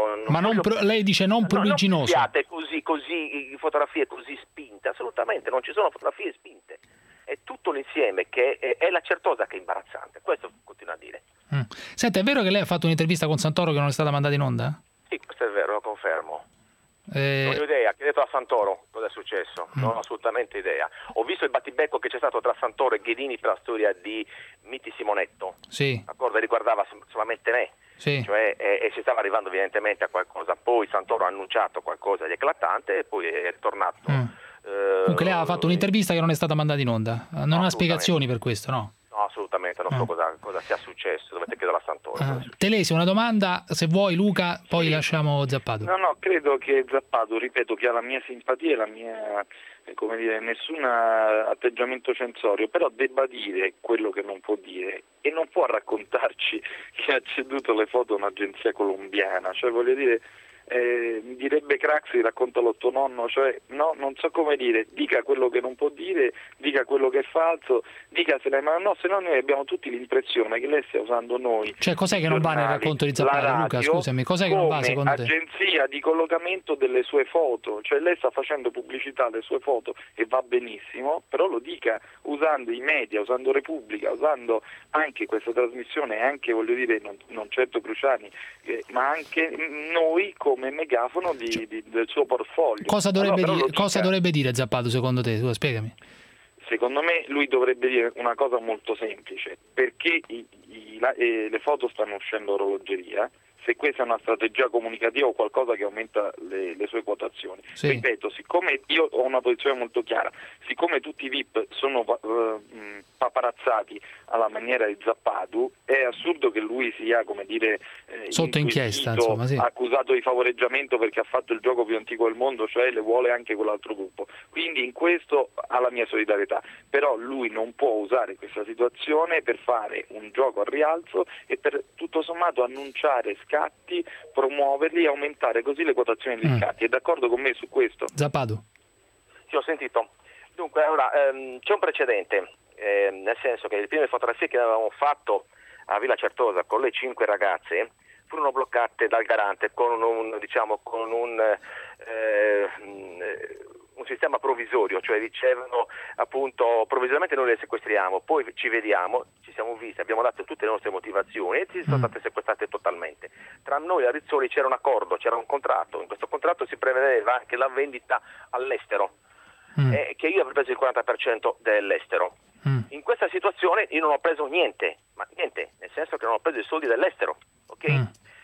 Lei dice non pruriginoso. Non così fotografie così spinte, assolutamente, non ci sono fotografie spinte. È tutto l'insieme che è la certosa che è imbarazzante, questo continua a dire. Senta, è vero che lei ha fatto un'intervista con Santoro che non è stata mandata in onda? Sì, questo è vero, lo confermo. Non ho idea, chiedete a Santoro cosa è successo, non ho assolutamente idea. Ho visto il battibecco che c'è stato tra Santoro e Ghedini per la storia di Miti Simonetto. Sì. D'accordo, riguardava solamente me. Sì. Cioè, e si stava arrivando evidentemente a qualcosa. Poi Santoro ha annunciato qualcosa di eclatante e poi è tornato. Comunque lei ha fatto un'intervista che non è stata mandata in onda, non ha spiegazioni per questo, no? No, assolutamente, non so cosa sia successo, dovete chiedere a Santoro. Telesi, una domanda, se vuoi Luca, poi lasciamo Zappato. No, credo che Zappato, ripeto, che ha la mia simpatia e la mia, nessun atteggiamento censorio, però debba dire quello che non può dire e non può raccontarci che ha ceduto le foto a un'agenzia colombiana, cioè voglio dire... direbbe Craxi, racconta l'otto nonno, cioè no, non so come dire, dica quello che non può dire, dica quello che è falso, dica se no noi abbiamo tutti l'impressione che lei stia usando noi. Cioè cos'è che non va nel racconto di Zappato, Luca, scusami, cos'è che non va secondo te? Agenzia di collocamento delle sue foto, cioè lei sta facendo pubblicità alle sue foto e va benissimo, però lo dica usando i media, usando Repubblica, usando anche questa trasmissione e anche, voglio dire, non certo Cruciani, ma anche noi come megafono del suo portfolio. Cosa dovrebbe dire Zappato secondo te? Spiegami. Secondo me lui dovrebbe dire una cosa molto semplice, perché le foto stanno uscendo a orologeria, se questa è una strategia comunicativa o qualcosa che aumenta le sue quotazioni. Sì. Ripeto, siccome io ho una posizione molto chiara, siccome tutti i VIP sono paparazzati alla maniera di Zappato, è assurdo che lui sia, come dire, sotto inchiesta, insomma, sì, accusato di favoreggiamento perché ha fatto il gioco più antico del mondo, cioè le vuole anche quell'altro gruppo. Quindi in questo ha la mia solidarietà, però lui non può usare questa situazione per fare un gioco al rialzo e per tutto sommato annunciare scatti, promuoverli e aumentare così le quotazioni di scatti. È d'accordo con me su questo? Zappato? Sì, ho sentito. Dunque, ora c'è un precedente, nel senso che le prime fotografie che avevamo fatto a Villa Certosa con le 5 ragazze furono bloccate dal garante con un sistema provvisorio, cioè dicevano appunto provvisoriamente noi le sequestriamo, poi ci vediamo, ci siamo visti, abbiamo dato tutte le nostre motivazioni e ci sono state sequestrate totalmente. Tra noi e la Rizzoli c'era un accordo, c'era un contratto, in questo contratto si prevedeva anche la vendita all'estero, che io avrei preso il 40% dell'estero. In questa situazione io non ho preso niente, nel senso che non ho preso i soldi dell'estero, ok?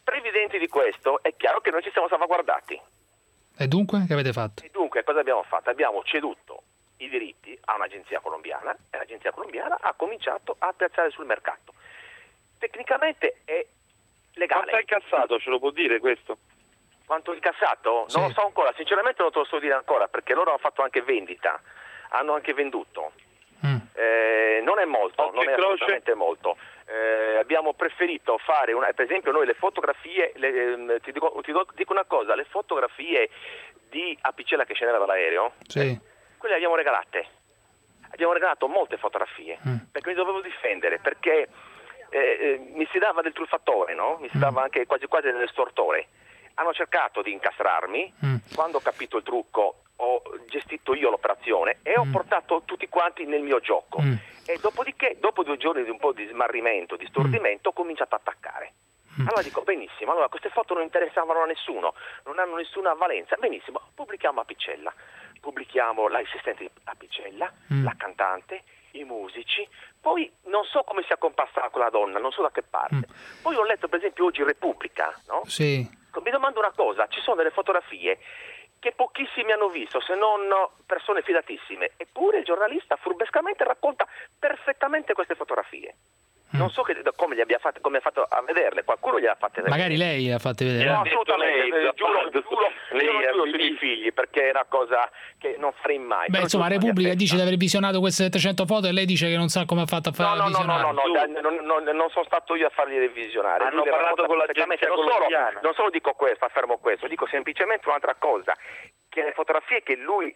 previdenti di questo, è chiaro che noi ci siamo salvaguardati. E dunque che avete fatto? E dunque cosa abbiamo fatto? Abbiamo ceduto i diritti a un'agenzia colombiana e l'agenzia colombiana ha cominciato a piazzare sul mercato. Tecnicamente è legale. Quanto hai incassato, ce lo può dire questo? Quanto incassato? Sì. Non lo so ancora, sinceramente non te lo so dire ancora, perché loro hanno fatto anche vendita, hanno anche venduto. Non è molto, non è assolutamente molto. Abbiamo preferito fare per esempio noi le fotografie, ti dico una cosa, le fotografie di Apicella che scendeva dall'aereo, sì, quelle le abbiamo regalate. Abbiamo regalato molte fotografie, perché mi dovevo difendere, perché mi si dava del truffatore, no? Mi si dava anche quasi del estortore. Hanno cercato di incastrarmi, quando ho capito il trucco ho gestito io l'operazione e ho portato tutti quanti nel mio gioco. E dopodiché, dopo 2 giorni di un po' di smarrimento, di stordimento, ho cominciato a attaccare. Allora dico, benissimo, allora queste foto non interessavano a nessuno, non hanno nessuna valenza, benissimo, pubblichiamo Apicella, pubblichiamo l'assistente di Apicella, la cantante, i musici, poi non so come sia comparsa quella donna, non so da che parte. Poi ho letto per esempio oggi Repubblica, no? Sì. Mi domando una cosa, ci sono delle fotografie che pochissimi hanno visto, se non persone fidatissime, eppure il giornalista furbescamente racconta perfettamente queste fotografie. Non so come le abbia fatte, come ha fatto a vederle, qualcuno gliele ha fatte vedere. Magari lei le ha fatte vedere. No, assolutamente, giuro sui miei figli, perché è una cosa che non farei mai. Beh, insomma, Repubblica dice di aver visionato queste 700 foto e lei dice che non sa come ha fatto a fare visionare. No, non sono stato io a fargli revisionare. Hanno parlato con l'agenzia colombiana. Non solo dico questo, affermo questo, dico semplicemente un'altra cosa, che le fotografie che lui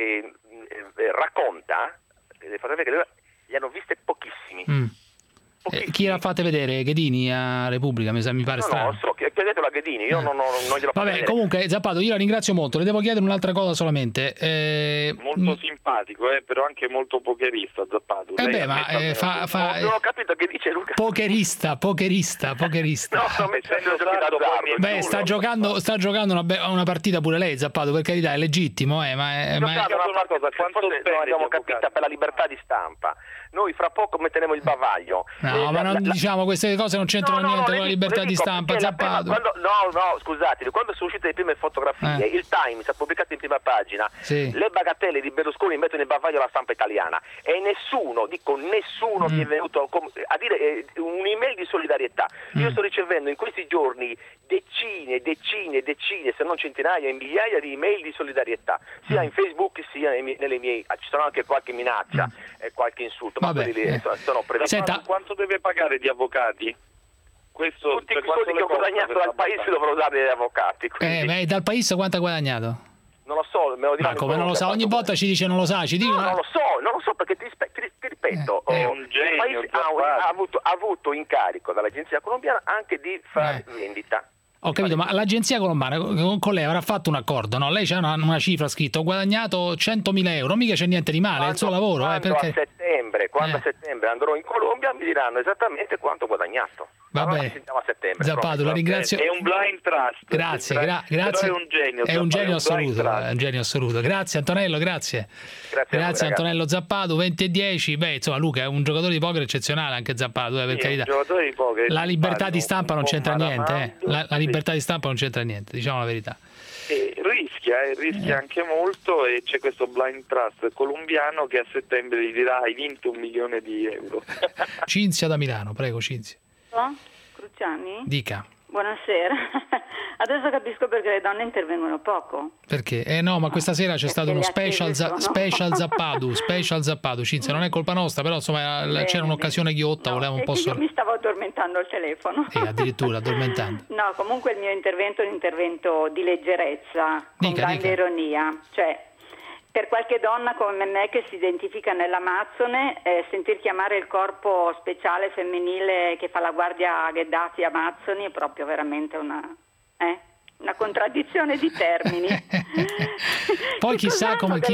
racconta, le fotografie che lui le hanno viste pochissimi. Chi l'ha fatte vedere? Ghedini a Repubblica, mi pare strano. No, so, che ha detto la Ghedini, io non glielo Vabbè, vedere. comunque Zappato, io la ringrazio molto, le devo chiedere un'altra cosa solamente. Molto simpatico, però anche molto pokerista Zappato. Non ho capito che dice Luca. Pokerista. Beh, sta giocando una partita pure lei, Zappato, per carità, è legittimo, ma abbiamo capito per la libertà di stampa. Noi fra poco metteremo il bavaglio. No, ma non diciamo queste cose, non c'entrano niente con la libertà di stampa, Zappato. Scusate, quando sono uscite le prime fotografie, il Times ha pubblicato in prima pagina le bagatelle di Berlusconi mettono il bavaglio alla stampa italiana e nessuno mi è venuto a dire un'email di solidarietà. Io sto ricevendo in questi giorni decine, se non centinaia e migliaia di email di solidarietà, sia in Facebook sia nelle mie, ci sono anche qualche minaccia e qualche insulto. Vabbè, sono Senta, quanto deve pagare di avvocati? Questo, tutti i soldi che ho guadagnato dal paese dovrò dare agli avvocati. Ma dal paese quanto ha guadagnato? Non lo so, me lo diranno. Ma come non lo sa? Ogni volta ci dice non lo sa, ci dico. No, non lo so perché ti ripeto, è un genio, il paese ha avuto incarico dall'agenzia colombiana anche di fare vendita. Ho capito, ma l'agenzia colombiana con lei avrà fatto un accordo, no? Lei c'ha una cifra scritta, ho guadagnato 100.000 euro, mica c'è niente di male, è il suo lavoro. Perché... Quando a settembre andrò in Colombia mi diranno esattamente quanto ho guadagnato. Vabbè, a settembre. Zappato, la ringrazio. È un blind trust. Grazie. Però è un genio. È un genio assoluto. Grazie Antonello, grazie Antonello Zappato, 20:10. Beh, insomma, Luca è un giocatore di poker eccezionale, anche Zappato, per carità. Di poker, la libertà di stampa non c'entra niente, La libertà di stampa non c'entra niente, diciamo la verità. Rischia anche molto, e c'è questo blind trust colombiano che a settembre gli dirà hai vinto 1 milione di euro. Cinzia da Milano, prego Cinzia. Cruciani? Dica. Buonasera. Adesso capisco perché le donne intervengono poco. Perché? No, ma questa sera c'è stato uno special Zappato, Cinzia, non è colpa nostra, però insomma c'era un'occasione ghiotta, volevamo un po' io mi stavo addormentando al telefono. Addirittura addormentando. No, comunque il mio intervento è un intervento di leggerezza, con grande ironia. Cioè, per qualche donna come me che si identifica nell'Amazzone, sentir chiamare il corpo speciale femminile che fa la guardia a Gheddafi Amazzoni è proprio veramente una contraddizione di termini. Poi chissà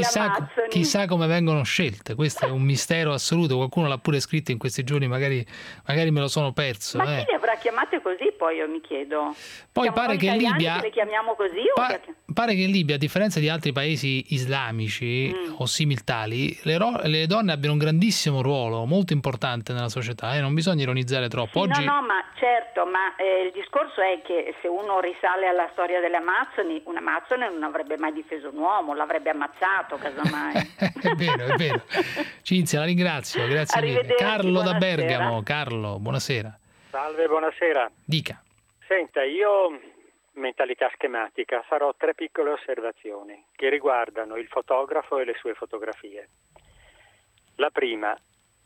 come vengono scelte, questo è un mistero assoluto, qualcuno l'ha pure scritto in questi giorni, magari me lo sono perso. Ma chi le avrà chiamate così, poi io mi chiedo. Poi pare che in Libia le chiamiamo così pare che in Libia, a differenza di altri paesi islamici o similtali, le donne abbiano un grandissimo ruolo, molto importante nella società, e non bisogna ironizzare troppo. Sì, oggi... No, ma certo, ma il discorso è che se uno risale alla storia delle Amazzoni, un Amazzone non avrebbe mai difeso un uomo, l'avrebbe ammazzato, casomai. È vero. Cinzia, la ringrazio, grazie mille. Carlo da Bergamo. Carlo, buonasera. Salve, buonasera. Dica. Senta, io, mentalità schematica, farò 3 piccole osservazioni che riguardano il fotografo e le sue fotografie. La prima,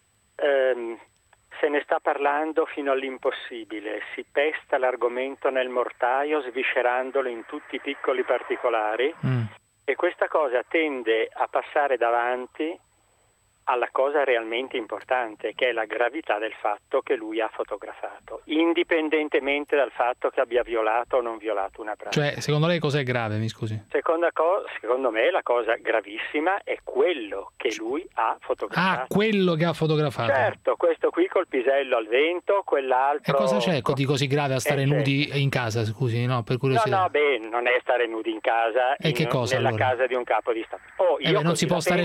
se ne sta parlando fino all'impossibile, si pesta l'argomento nel mortaio sviscerandolo in tutti i piccoli particolari e questa cosa tende a passare davanti alla cosa realmente importante, che è la gravità del fatto che lui ha fotografato, indipendentemente dal fatto che abbia violato o non violato una pratica. Cioè, secondo lei cos'è grave, mi scusi? Secondo me la cosa gravissima è quello che lui ha fotografato. Ah, quello che ha fotografato. Certo, questo qui col pisello al vento, quell'altro... E cosa c'è di così grave a stare nudi in casa, scusi, no, per curiosità? No, non è stare nudi in casa, nella allora? Casa di un capo di Stato. Non si può stare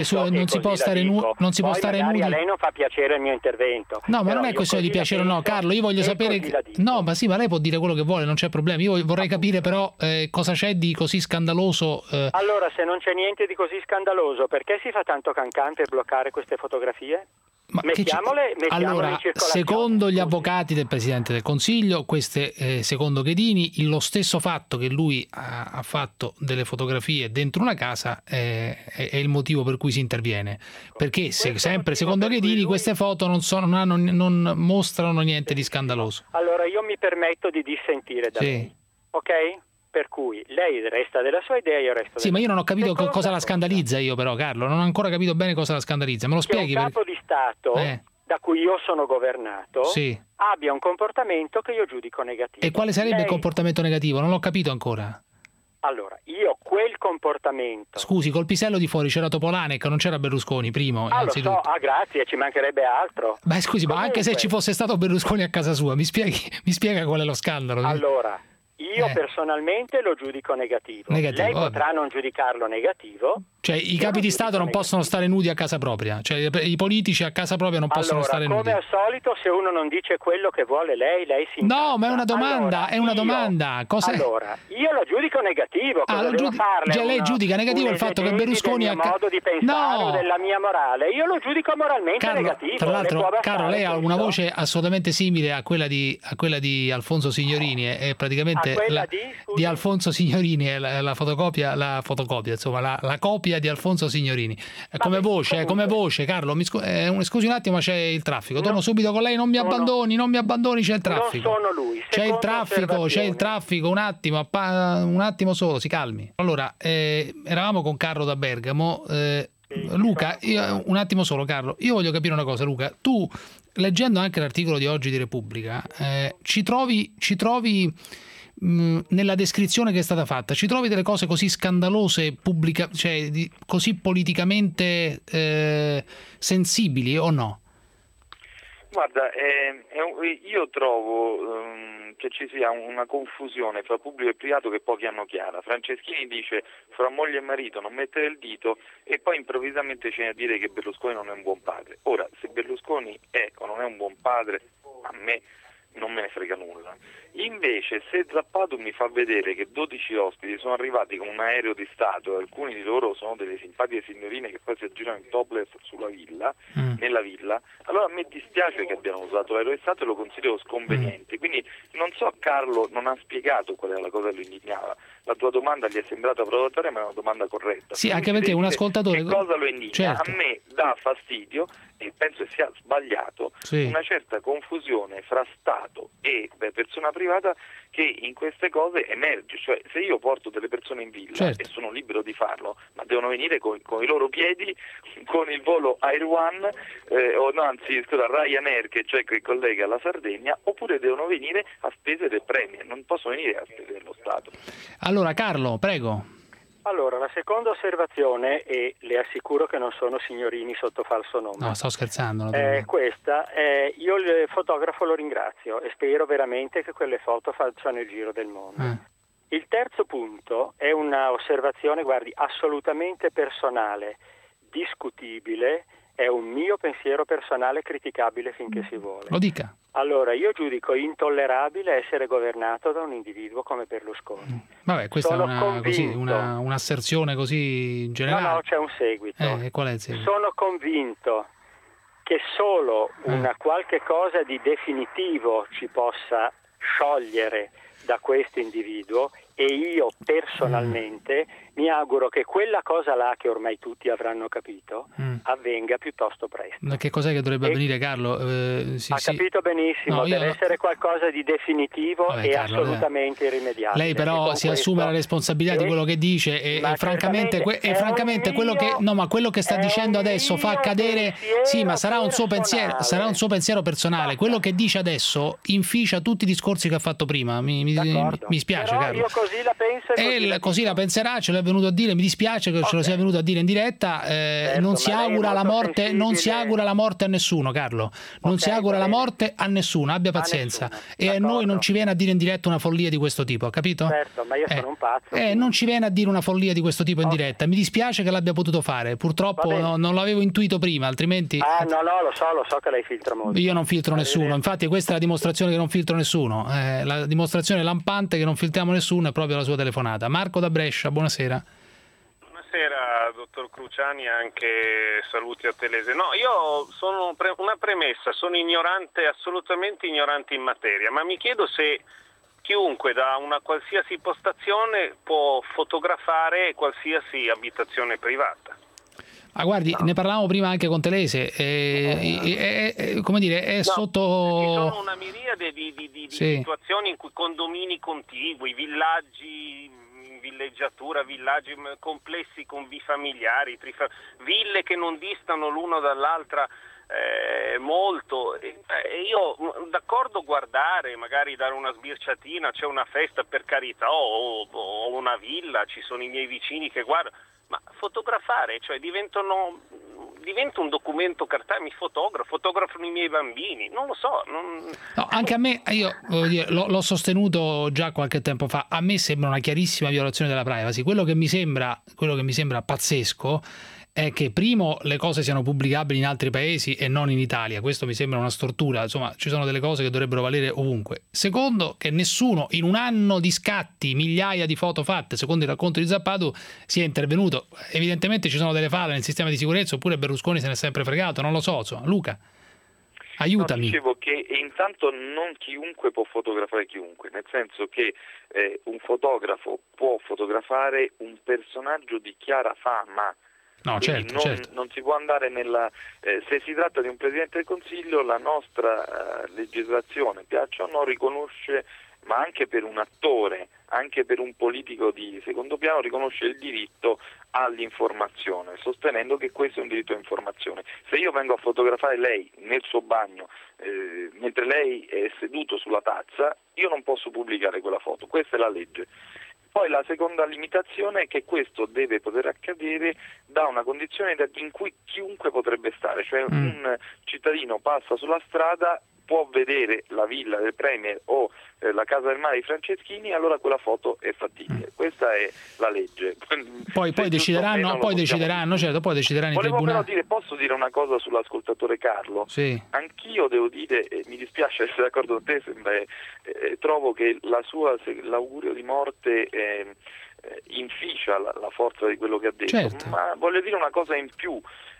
nudi. A lei non fa piacere il mio intervento. No, ma non è questione di piacere o no, Carlo, io voglio sapere... No, ma sì, ma lei può dire quello che vuole, non c'è problema. Io vorrei capire però cosa c'è di così scandaloso. Allora, se non c'è niente di così scandaloso, perché si fa tanto cancan per bloccare queste fotografie? Mettiamole allora, in circolazione. Secondo gli avvocati del Presidente del Consiglio, queste, secondo Ghedini, lo stesso fatto che lui ha fatto delle fotografie dentro una casa è il motivo per cui si interviene. Perché sempre secondo Ghedini queste foto non mostrano niente di scandaloso. Allora io mi permetto di dissentire da lei, ok? Per cui lei resta della sua idea, io resto Sì, ma io non ho capito cosa la scandalizza io però, Carlo, non ho ancora capito bene cosa la scandalizza, me lo spieghi? Che un capo di Stato, da cui io sono governato, abbia un comportamento che io giudico negativo. E quale sarebbe il comportamento negativo? Non l'ho capito ancora. Allora, io quel comportamento... Scusi, col pisello di fuori c'era Topolanec, non c'era Berlusconi, primo, innanzitutto. Lo so, grazie, ci mancherebbe altro. Beh, scusi, ma anche se ci fosse stato Berlusconi a casa sua, mi spiega qual è lo scandalo? Allora... Io personalmente lo giudico negativo. Lei potrà non giudicarlo negativo. Cioè i capi di Stato non possono stare nudi a casa propria, cioè i politici a casa propria non possono stare nudi. Come al solito, se uno non dice quello che vuole lei si incazza. No, ma è una domanda, Allora, io lo giudico negativo, lei giudica negativo il fatto che Berlusconi ha modo di pensare della mia morale. Io lo giudico moralmente negativo. Tra l'altro, Carlo, lei ha una voce assolutamente simile a quella di Alfonso Signorini, è praticamente di Alfonso Signorini, è la fotocopia, insomma, la copia di Alfonso Signorini. Come voce, Carlo, scusi un attimo, ma c'è il traffico. Torno subito con lei, non mi abbandoni, c'è il traffico. Non sono lui. C'è il traffico, un attimo solo, si calmi. Allora, eravamo con Carlo da Bergamo. Luca, un attimo solo, Carlo, io voglio capire una cosa, Luca. Tu, leggendo anche l'articolo di oggi di Repubblica, ci trovi nella descrizione che è stata fatta, ci trovi delle cose così scandalose, così politicamente sensibili o no? Guarda, io trovo che ci sia una confusione fra pubblico e privato che pochi hanno chiara. Franceschini dice fra moglie e marito non mettere il dito e poi improvvisamente c'è a dire che Berlusconi non è un buon padre. Ora, se Berlusconi è o non è un buon padre, a me non me ne frega nulla. Invece se Zappato mi fa vedere che 12 ospiti sono arrivati con un aereo di Stato e alcuni di loro sono delle simpatiche signorine che poi si aggirano in topless sulla villa, nella villa, allora a me dispiace che abbiano usato l'aereo di Stato e lo considero sconveniente. Quindi non so, Carlo non ha spiegato qual è la cosa che lo indignava. La tua domanda gli è sembrata provocatoria, ma è una domanda corretta. Sì, anche perché un ascoltatore... Che cosa lo indigna? Certo. A me dà fastidio, e penso che sia sbagliato, una certa confusione fra Stato e persona privata che in queste cose emerge. Cioè, se io porto delle persone in villa e sono libero di farlo, ma devono venire con i loro piedi, con il volo Air One, Ryanair, che collega la Sardegna, oppure devono venire a spese del Premier, non possono venire a spese dello Stato. Allora, Carlo, prego. Allora, la seconda osservazione, e le assicuro che non sono signorini sotto falso nome. No, sto scherzando. Questa, io il fotografo lo ringrazio e spero veramente che quelle foto facciano il giro del mondo. Il terzo punto è una osservazione, guardi, assolutamente personale, discutibile, è un mio pensiero personale criticabile finché si vuole. Lo dica. Allora, io giudico intollerabile essere governato da un individuo come Berlusconi. Vabbè, questa è un'asserzione così generale. No, c'è un seguito. Qual è il seguito? Sono convinto che solo una qualche cosa di definitivo ci possa sciogliere da questo individuo, e io personalmente mi auguro che quella cosa là, che ormai tutti avranno capito, avvenga piuttosto presto. Che cos'è che dovrebbe avvenire, Carlo? Capito benissimo, deve essere qualcosa di definitivo e Carlo, assolutamente irrimediabile. Lei però si assume la responsabilità di quello che dice e francamente quello che quello che sta dicendo adesso fa cadere, sì, ma sarà un suo pensiero personale. Quello che dice adesso inficia tutti i discorsi che ha fatto prima. Mi spiace, Carlo. Io così la penso e così la penserà, ce l'è venuto a dire, mi dispiace che ce lo sia venuto a dire in diretta. Non si augura la morte a nessuno, Carlo. Non si augura la morte a nessuno, abbia pazienza. E a noi non ci viene a dire in diretta una follia di questo tipo, ha capito? Certo, ma io sono un pazzo. Non ci viene a dire una follia di questo tipo in diretta. Mi dispiace che l'abbia potuto fare. Purtroppo non l'avevo intuito prima, altrimenti. No, lo so che lei filtra molto. Io non filtro nessuno. Infatti questa è la dimostrazione che non filtro nessuno. La dimostrazione lampante che non filtriamo nessuno è proprio la sua telefonata. Marco da Brescia, buonasera. Buonasera dottor Cruciani, anche saluti a Telese. No, io sono una premessa, sono ignorante, assolutamente ignorante in materia, ma mi chiedo se chiunque da una qualsiasi postazione può fotografare qualsiasi abitazione privata. Ah, guardi, ne parlavamo prima anche con Telese, come dire, è sotto... Ci sono una miriade di situazioni in cui condomini contigui, villaggi, villeggiatura, villaggi complessi con bifamiliari, ville che non distano l'uno dall'altra molto. Io d'accordo guardare, magari dare una sbirciatina, c'è una festa, per carità, o una villa, ci sono i miei vicini che guardano. Ma fotografare, cioè diventa un documento cartaceo, mi fotografano i miei bambini, non lo so. No, anche a me, io l'ho sostenuto già qualche tempo fa, a me sembra una chiarissima violazione della privacy. Quello che mi sembra pazzesco è che primo le cose siano pubblicabili in altri paesi e non in Italia, questo mi sembra una stortura, insomma ci sono delle cose che dovrebbero valere ovunque. Secondo, che nessuno in un anno di scatti, migliaia di foto fatte, secondo il racconto di Zappato, sia intervenuto. Evidentemente ci sono delle falle nel sistema di sicurezza, oppure Berlusconi se ne è sempre fregato, non lo so, insomma. Luca, aiutami. No, dicevo che intanto non chiunque può fotografare chiunque, nel senso che un fotografo può fotografare un personaggio di chiara fama. No, certo. Non si può andare se si tratta di un Presidente del Consiglio, la nostra legislazione, piaccia o no, riconosce, ma anche per un attore, anche per un politico di secondo piano, riconosce il diritto all'informazione, sostenendo che questo è un diritto all'informazione. Se io vengo a fotografare lei nel suo bagno, mentre lei è seduto sulla tazza, io non posso pubblicare quella foto, questa è la legge. Poi la seconda limitazione è che questo deve poter accadere da una condizione in cui chiunque potrebbe stare, cioè un cittadino passa sulla strada, può vedere la villa del Premier o la casa del mare di Franceschini, allora quella foto è fattibile. Questa è la legge. Poi decideranno i tribunali. Però posso dire una cosa sull'ascoltatore Carlo? Sì. Anch'io devo dire, mi dispiace essere d'accordo con te, trovo che l'augurio di morte inficia la forza di quello che ha detto, certo. Ma voglio dire una cosa in più.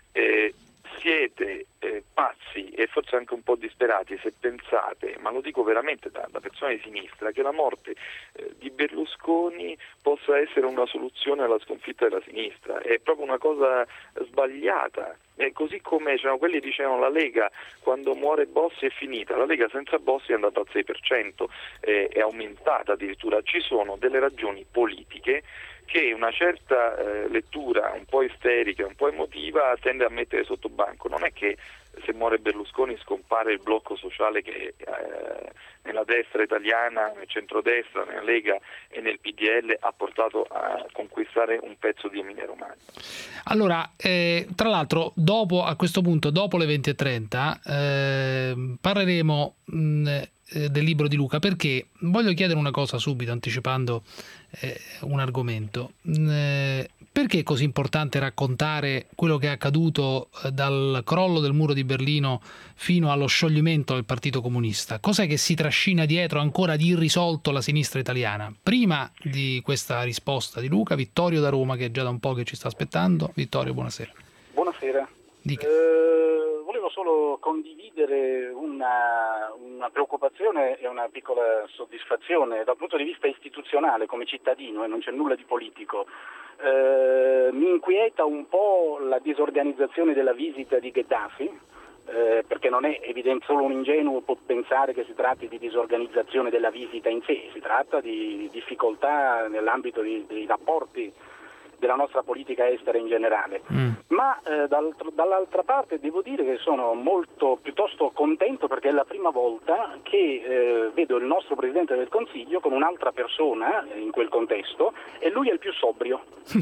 Siete pazzi e forse anche un po' disperati se pensate, ma lo dico veramente da persona di sinistra, che la morte di Berlusconi possa essere una soluzione alla sconfitta della sinistra. È proprio una cosa sbagliata. Così come c'erano quelli che dicevano la Lega quando muore Bossi è finita, la Lega senza Bossi è andata al 6%, è aumentata addirittura. Ci sono delle ragioni politiche che una certa lettura un po' isterica, un po' emotiva tende a mettere sotto banco. Non è che se muore Berlusconi scompare il blocco sociale che nella destra italiana, nel centrodestra, nella Lega e nel PDL ha portato a conquistare un pezzo di Emilia Romagna. Allora, tra l'altro, a questo punto, dopo le 20:30, parleremo del libro di Luca, perché voglio chiedere una cosa subito, anticipando un argomento. Perché è così importante raccontare quello che è accaduto dal crollo del muro di Berlino fino allo scioglimento del Partito Comunista? Cos'è che si trascina dietro ancora di irrisolto la sinistra italiana? Prima di questa risposta di Luca, Vittorio da Roma, che è già da un po' che ci sta aspettando. Vittorio, buonasera. Buonasera. Volevo solo condividere una preoccupazione e una piccola soddisfazione dal punto di vista istituzionale come cittadino, e non c'è nulla di politico. Mi inquieta un po' la disorganizzazione della visita di Gheddafi, perché non è evidente, solo un ingenuo può pensare che si tratti di disorganizzazione della visita in sé, si tratta di difficoltà nell'ambito dei rapporti della nostra politica estera in generale. Ma dall'altra parte devo dire che sono piuttosto contento, perché è la prima volta che vedo il nostro Presidente del Consiglio con un'altra persona in quel contesto, e lui è il più sobrio.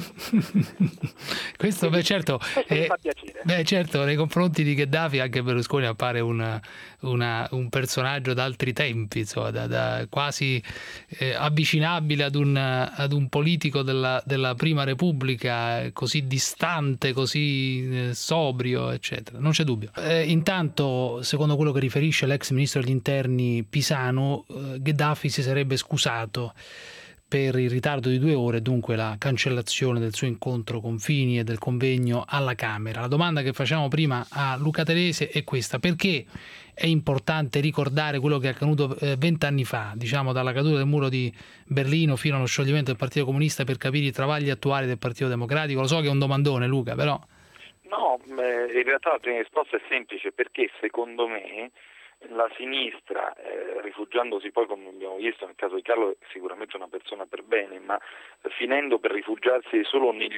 Questo certo, mi fa piacere. Certo, nei confronti di Gheddafi anche Berlusconi appare un personaggio d'altri tempi, insomma, quasi avvicinabile ad un politico della Prima Repubblica, così distante, così sobrio, eccetera. Non c'è dubbio. Intanto, secondo quello che riferisce l'ex ministro degli interni Pisanu, Gheddafi si sarebbe scusato per il ritardo di 2 ore, dunque la cancellazione del suo incontro con Fini e del convegno alla Camera. La domanda che facciamo prima a Luca Telese è questa: perché è importante ricordare quello che è accaduto 20 anni fa, diciamo dalla caduta del muro di Berlino fino allo scioglimento del Partito Comunista, per capire i travagli attuali del Partito Democratico? Lo so che è un domandone, Luca, però... No, in realtà la prima risposta è semplice, perché secondo me la sinistra, rifugiandosi poi, come abbiamo visto nel caso di Carlo, è sicuramente una persona per bene, ma finendo per rifugiarsi solo negli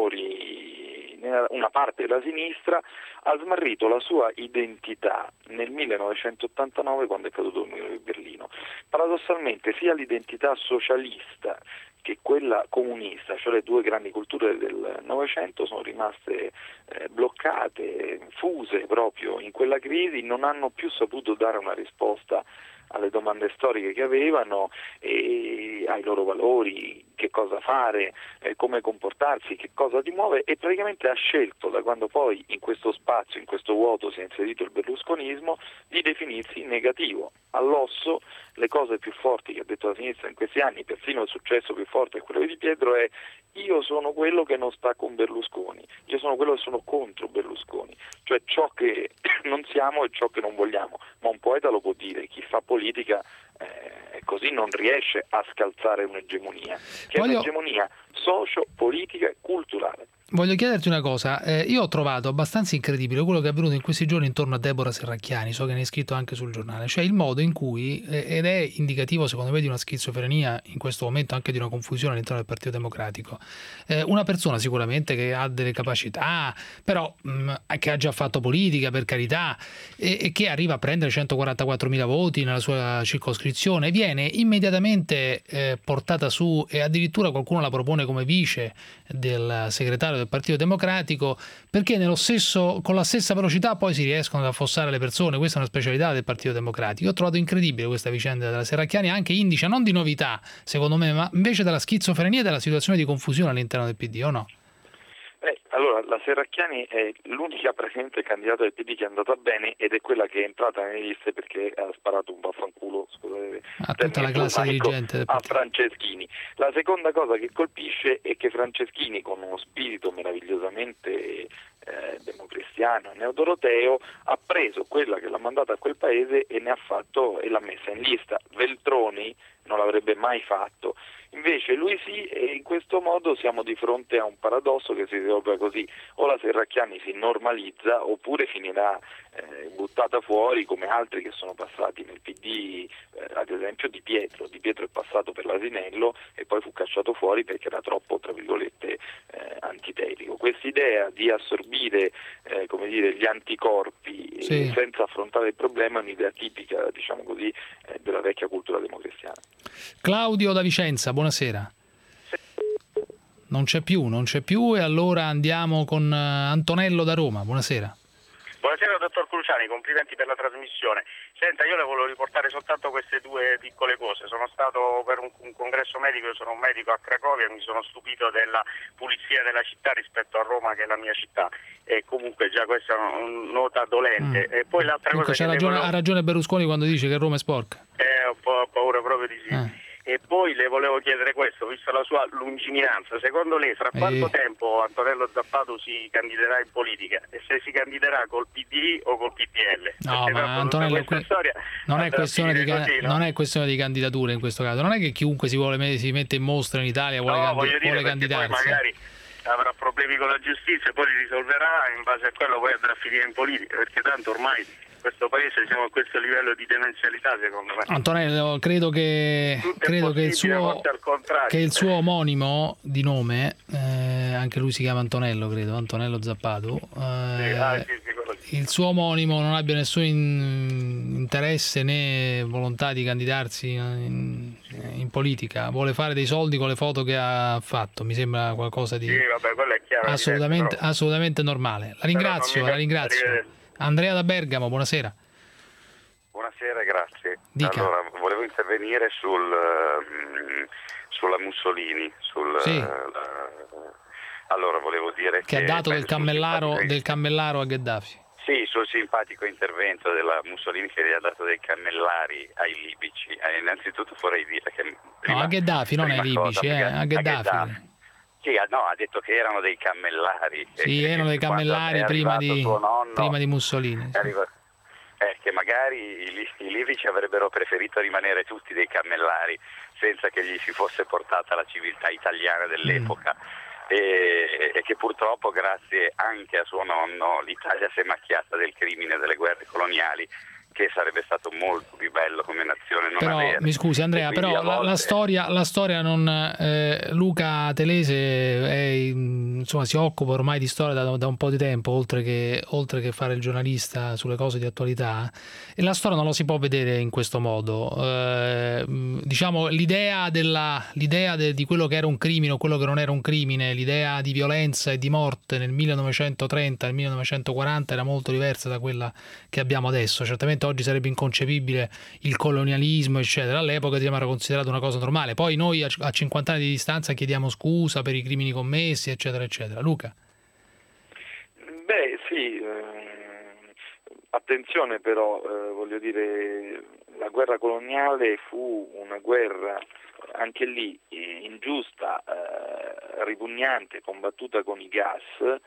umori, una parte della sinistra ha smarrito la sua identità nel 1989, quando è caduto il muro di Berlino. Paradossalmente sia l'identità socialista che quella comunista, cioè le due grandi culture del Novecento, sono rimaste bloccate, fuse proprio in quella crisi, non hanno più saputo dare una risposta alle domande storiche che avevano e ai loro valori, che cosa fare, come comportarsi, che cosa ti muove, e praticamente ha scelto, da quando poi in questo spazio, in questo vuoto si è inserito il berlusconismo, di definirsi negativo. All'osso le cose più forti che ha detto la sinistra in questi anni, persino il successo più forte è quello di Di Pietro, è: io sono quello che non sta con Berlusconi, io sono quello che sono contro Berlusconi, cioè ciò che non siamo e ciò che non vogliamo. Ma un poeta lo può dire, chi fa politica così non riesce a scalzare un'egemonia, che è un'egemonia socio-politica e culturale. Voglio chiederti una cosa, io ho trovato abbastanza incredibile quello che è avvenuto in questi giorni intorno a Deborah Serracchiani, so che ne hai scritto anche sul giornale, cioè il modo in cui, ed è indicativo secondo me di una schizofrenia in questo momento, anche di una confusione all'interno del Partito Democratico, una persona sicuramente che ha delle capacità, però che ha già fatto politica, per carità, e che arriva a prendere 144.000 voti nella sua circoscrizione, viene immediatamente portata su, e addirittura qualcuno la propone come vice del segretario del Partito Democratico, perché con la stessa velocità poi si riescono ad affossare le persone. Questa è una specialità del Partito Democratico. Ho trovato incredibile questa vicenda della Serracchiani, anche indice non di novità secondo me, ma invece della schizofrenia e della situazione di confusione all'interno del PD, o no? Allora, la Serracchiani è l'unica presente candidata del PD che è andata bene, ed è quella che è entrata nelle liste perché ha sparato un vaffanculo, scusate, a tutta la classe dirigente del a Franceschini. La seconda cosa che colpisce è che Franceschini, con uno spirito meravigliosamente democristiano e neodoroteo, ha preso quella che l'ha mandata a quel paese e l'ha messa in lista. Veltroni non l'avrebbe mai fatto, invece lui sì, e in questo modo siamo di fronte a un paradosso che si risolve così: o la Serracchiani si normalizza oppure finirà buttata fuori come altri che sono passati nel PD, ad esempio Di Pietro. Di Pietro è passato per l'Asinello e poi fu cacciato fuori perché era troppo, tra virgolette, antitetico. Quest'idea di assorbire gli anticorpi senza affrontare il problema è un'idea tipica, diciamo così, della vecchia cultura democristiana. Claudio da Vicenza, buonasera. Non c'è più, e allora andiamo con Antonello da Roma, buonasera. Buonasera dottor Cruciani, complimenti per la trasmissione. Senta, io le volevo riportare soltanto queste due piccole cose. Sono stato per un congresso medico, io sono un medico a Cracovia, e mi sono stupito della pulizia della città rispetto a Roma, che è la mia città, e comunque già questa è una nota dolente. E poi l'altra cosa ha ragione Berlusconi quando dice che Roma è sporca. Ho paura proprio di sì. E poi le volevo chiedere questo, visto la sua lungimiranza, secondo lei fra quanto tempo Antonello Zappato si candiderà in politica, e se si candiderà col PD o col PPL? No, ma Antonello, non è questione di candidature in questo caso, non è che chiunque si mette in mostra in Italia vuole candidarsi. Poi magari avrà problemi con la giustizia, poi li risolverà, in base a quello poi andrà a finire in politica, perché tanto ormai questo paese siamo a questo livello di demenzialità, secondo me. Antonello, credo che il suo omonimo di nome, anche lui si chiama Antonello, credo, Antonello Zappato, il suo omonimo non abbia nessun interesse né volontà di candidarsi in politica, vuole fare dei soldi con le foto che ha fatto, mi sembra qualcosa di quello è chiaro, assolutamente normale. La ringrazio. Andrea da Bergamo, buonasera. Buonasera, grazie. Dica. Allora, volevo intervenire sulla Mussolini, allora volevo dire che ha dato del cammellaro a Gheddafi. Sì, sul simpatico intervento della Mussolini che gli ha dato dei cammellari ai libici. Innanzitutto vorrei dire che a Gheddafi, non ai libici, a Gheddafi. Sì, no, ha detto che erano dei cammellari. Sì, erano dei cammellari prima di Mussolini. Che magari i libici avrebbero preferito rimanere tutti dei cammellari senza che gli si fosse portata la civiltà italiana dell'epoca. E che purtroppo, grazie anche a suo nonno, l'Italia si è macchiata del crimine delle guerre coloniali, che sarebbe stato molto più bello come nazione non avere. Mi scusi Andrea, però la storia non Luca Telese si occupa ormai di storia da un po' di tempo, oltre che fare il giornalista sulle cose di attualità, e la storia non lo si può vedere in questo modo. Diciamo l'idea di quello che era un crimine o quello che non era un crimine, l'idea di violenza e di morte nel 1930 e nel 1940 era molto diversa da quella che abbiamo adesso. Certamente oggi sarebbe inconcepibile il colonialismo, eccetera. All'epoca era considerato una cosa normale. Poi noi a 50 anni di distanza chiediamo scusa per i crimini commessi, eccetera, eccetera. Luca? Beh, sì. Attenzione però, voglio dire, la guerra coloniale fu una guerra anche lì ingiusta, ripugnante, combattuta con i gas.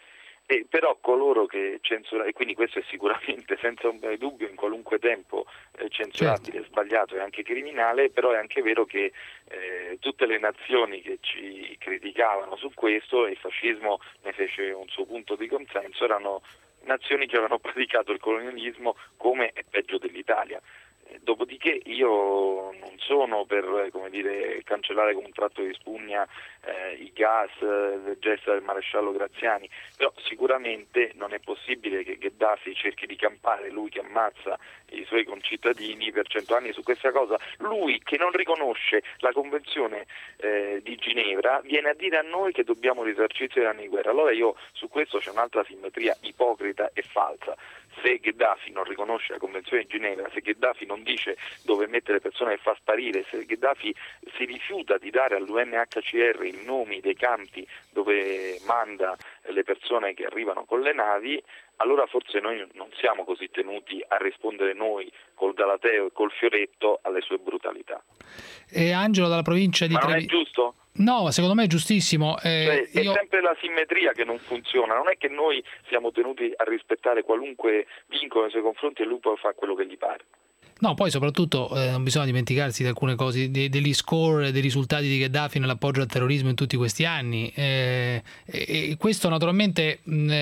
E però coloro che censurano, e quindi questo è sicuramente senza ombra di dubbio in qualunque tempo censurabile, certo, sbagliato e anche criminale, però è anche vero che tutte le nazioni che ci criticavano su questo, e il fascismo ne fece un suo punto di consenso, erano nazioni che avevano praticato il colonialismo come è peggio dell'Italia. Dopodiché io non sono per cancellare con un tratto di spugna i gas, le gesta del maresciallo Graziani, però sicuramente non è possibile che Gheddafi cerchi di campare, lui che ammazza i suoi concittadini per 100 anni su questa cosa, lui che non riconosce la Convenzione di Ginevra, viene a dire a noi che dobbiamo risarcirci dei danni di guerra. Allora io su questo c'è un'altra simmetria ipocrita e falsa. Se Gheddafi non riconosce la Convenzione di Ginevra, se Gheddafi non dice dove mettere le persone che fa sparire, se Gheddafi si rifiuta di dare all'UNHCR i nomi dei campi dove manda le persone che arrivano con le navi, allora forse noi non siamo così tenuti a rispondere noi col galateo e col fioretto alle sue brutalità. E Angelo dalla provincia di Treviso. Ma non è giusto? No, secondo me è giustissimo. È sempre la simmetria che non funziona, non è che noi siamo tenuti a rispettare qualunque vincolo nei suoi confronti e lui poi fa quello che gli pare. No, poi soprattutto non bisogna dimenticarsi di alcune cose, degli score, dei risultati di Gheddafi nell'appoggio al terrorismo in tutti questi anni. E questo naturalmente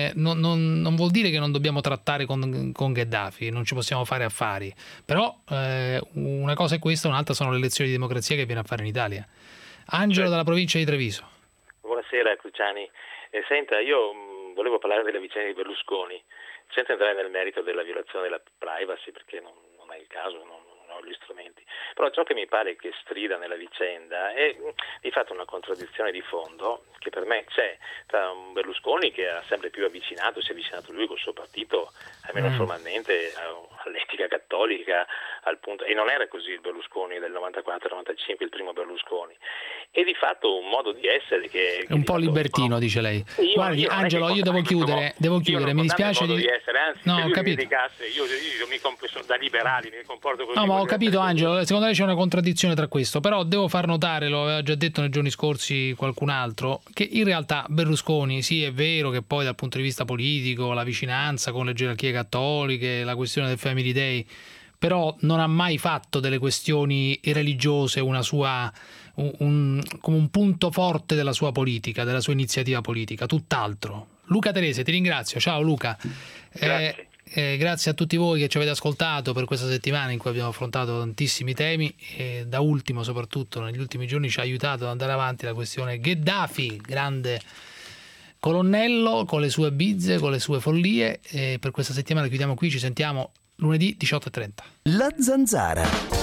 non vuol dire che non dobbiamo trattare con Gheddafi, non ci possiamo fare affari. Però una cosa è questa, un'altra sono le lezioni di democrazia che viene a fare in Italia. Angelo dalla provincia di Treviso. Buonasera Cruciani. Senta, io volevo parlare della vicenda di Berlusconi, senza entrare nel merito della violazione della privacy, perché non è il caso, non hanno gli strumenti. Però ciò che mi pare che strida nella vicenda è di fatto una contraddizione di fondo che per me c'è tra un Berlusconi che ha sempre più si è avvicinato lui col suo partito, almeno formalmente, all'etica cattolica, al punto, e non era così il Berlusconi del 94-95, il primo Berlusconi, e di fatto un modo di essere che è un po' libertino, dice lei. Guardi, Angelo, io devo chiudere, mi dispiace di essere, anzi, no, ho capito. Io mi comporto da liberali, mi comporto così. No, ma ho capito, Angelo, secondo lei c'è una contraddizione tra questo, però devo far notare, lo aveva già detto nei giorni scorsi qualcun altro, che in realtà Berlusconi, sì, è vero che poi dal punto di vista politico, la vicinanza con le gerarchie cattoliche, la questione del Family Day, però non ha mai fatto delle questioni religiose una sua come un punto forte della sua politica, della sua iniziativa politica, tutt'altro. Luca Terese, ti ringrazio. Ciao Luca. Grazie a tutti voi che ci avete ascoltato per questa settimana in cui abbiamo affrontato tantissimi temi e da ultimo, soprattutto negli ultimi giorni, ci ha aiutato ad andare avanti la questione Gheddafi, grande colonnello con le sue bizze, con le sue follie, e per questa settimana chiudiamo qui, ci sentiamo lunedì 18:30. La Zanzara.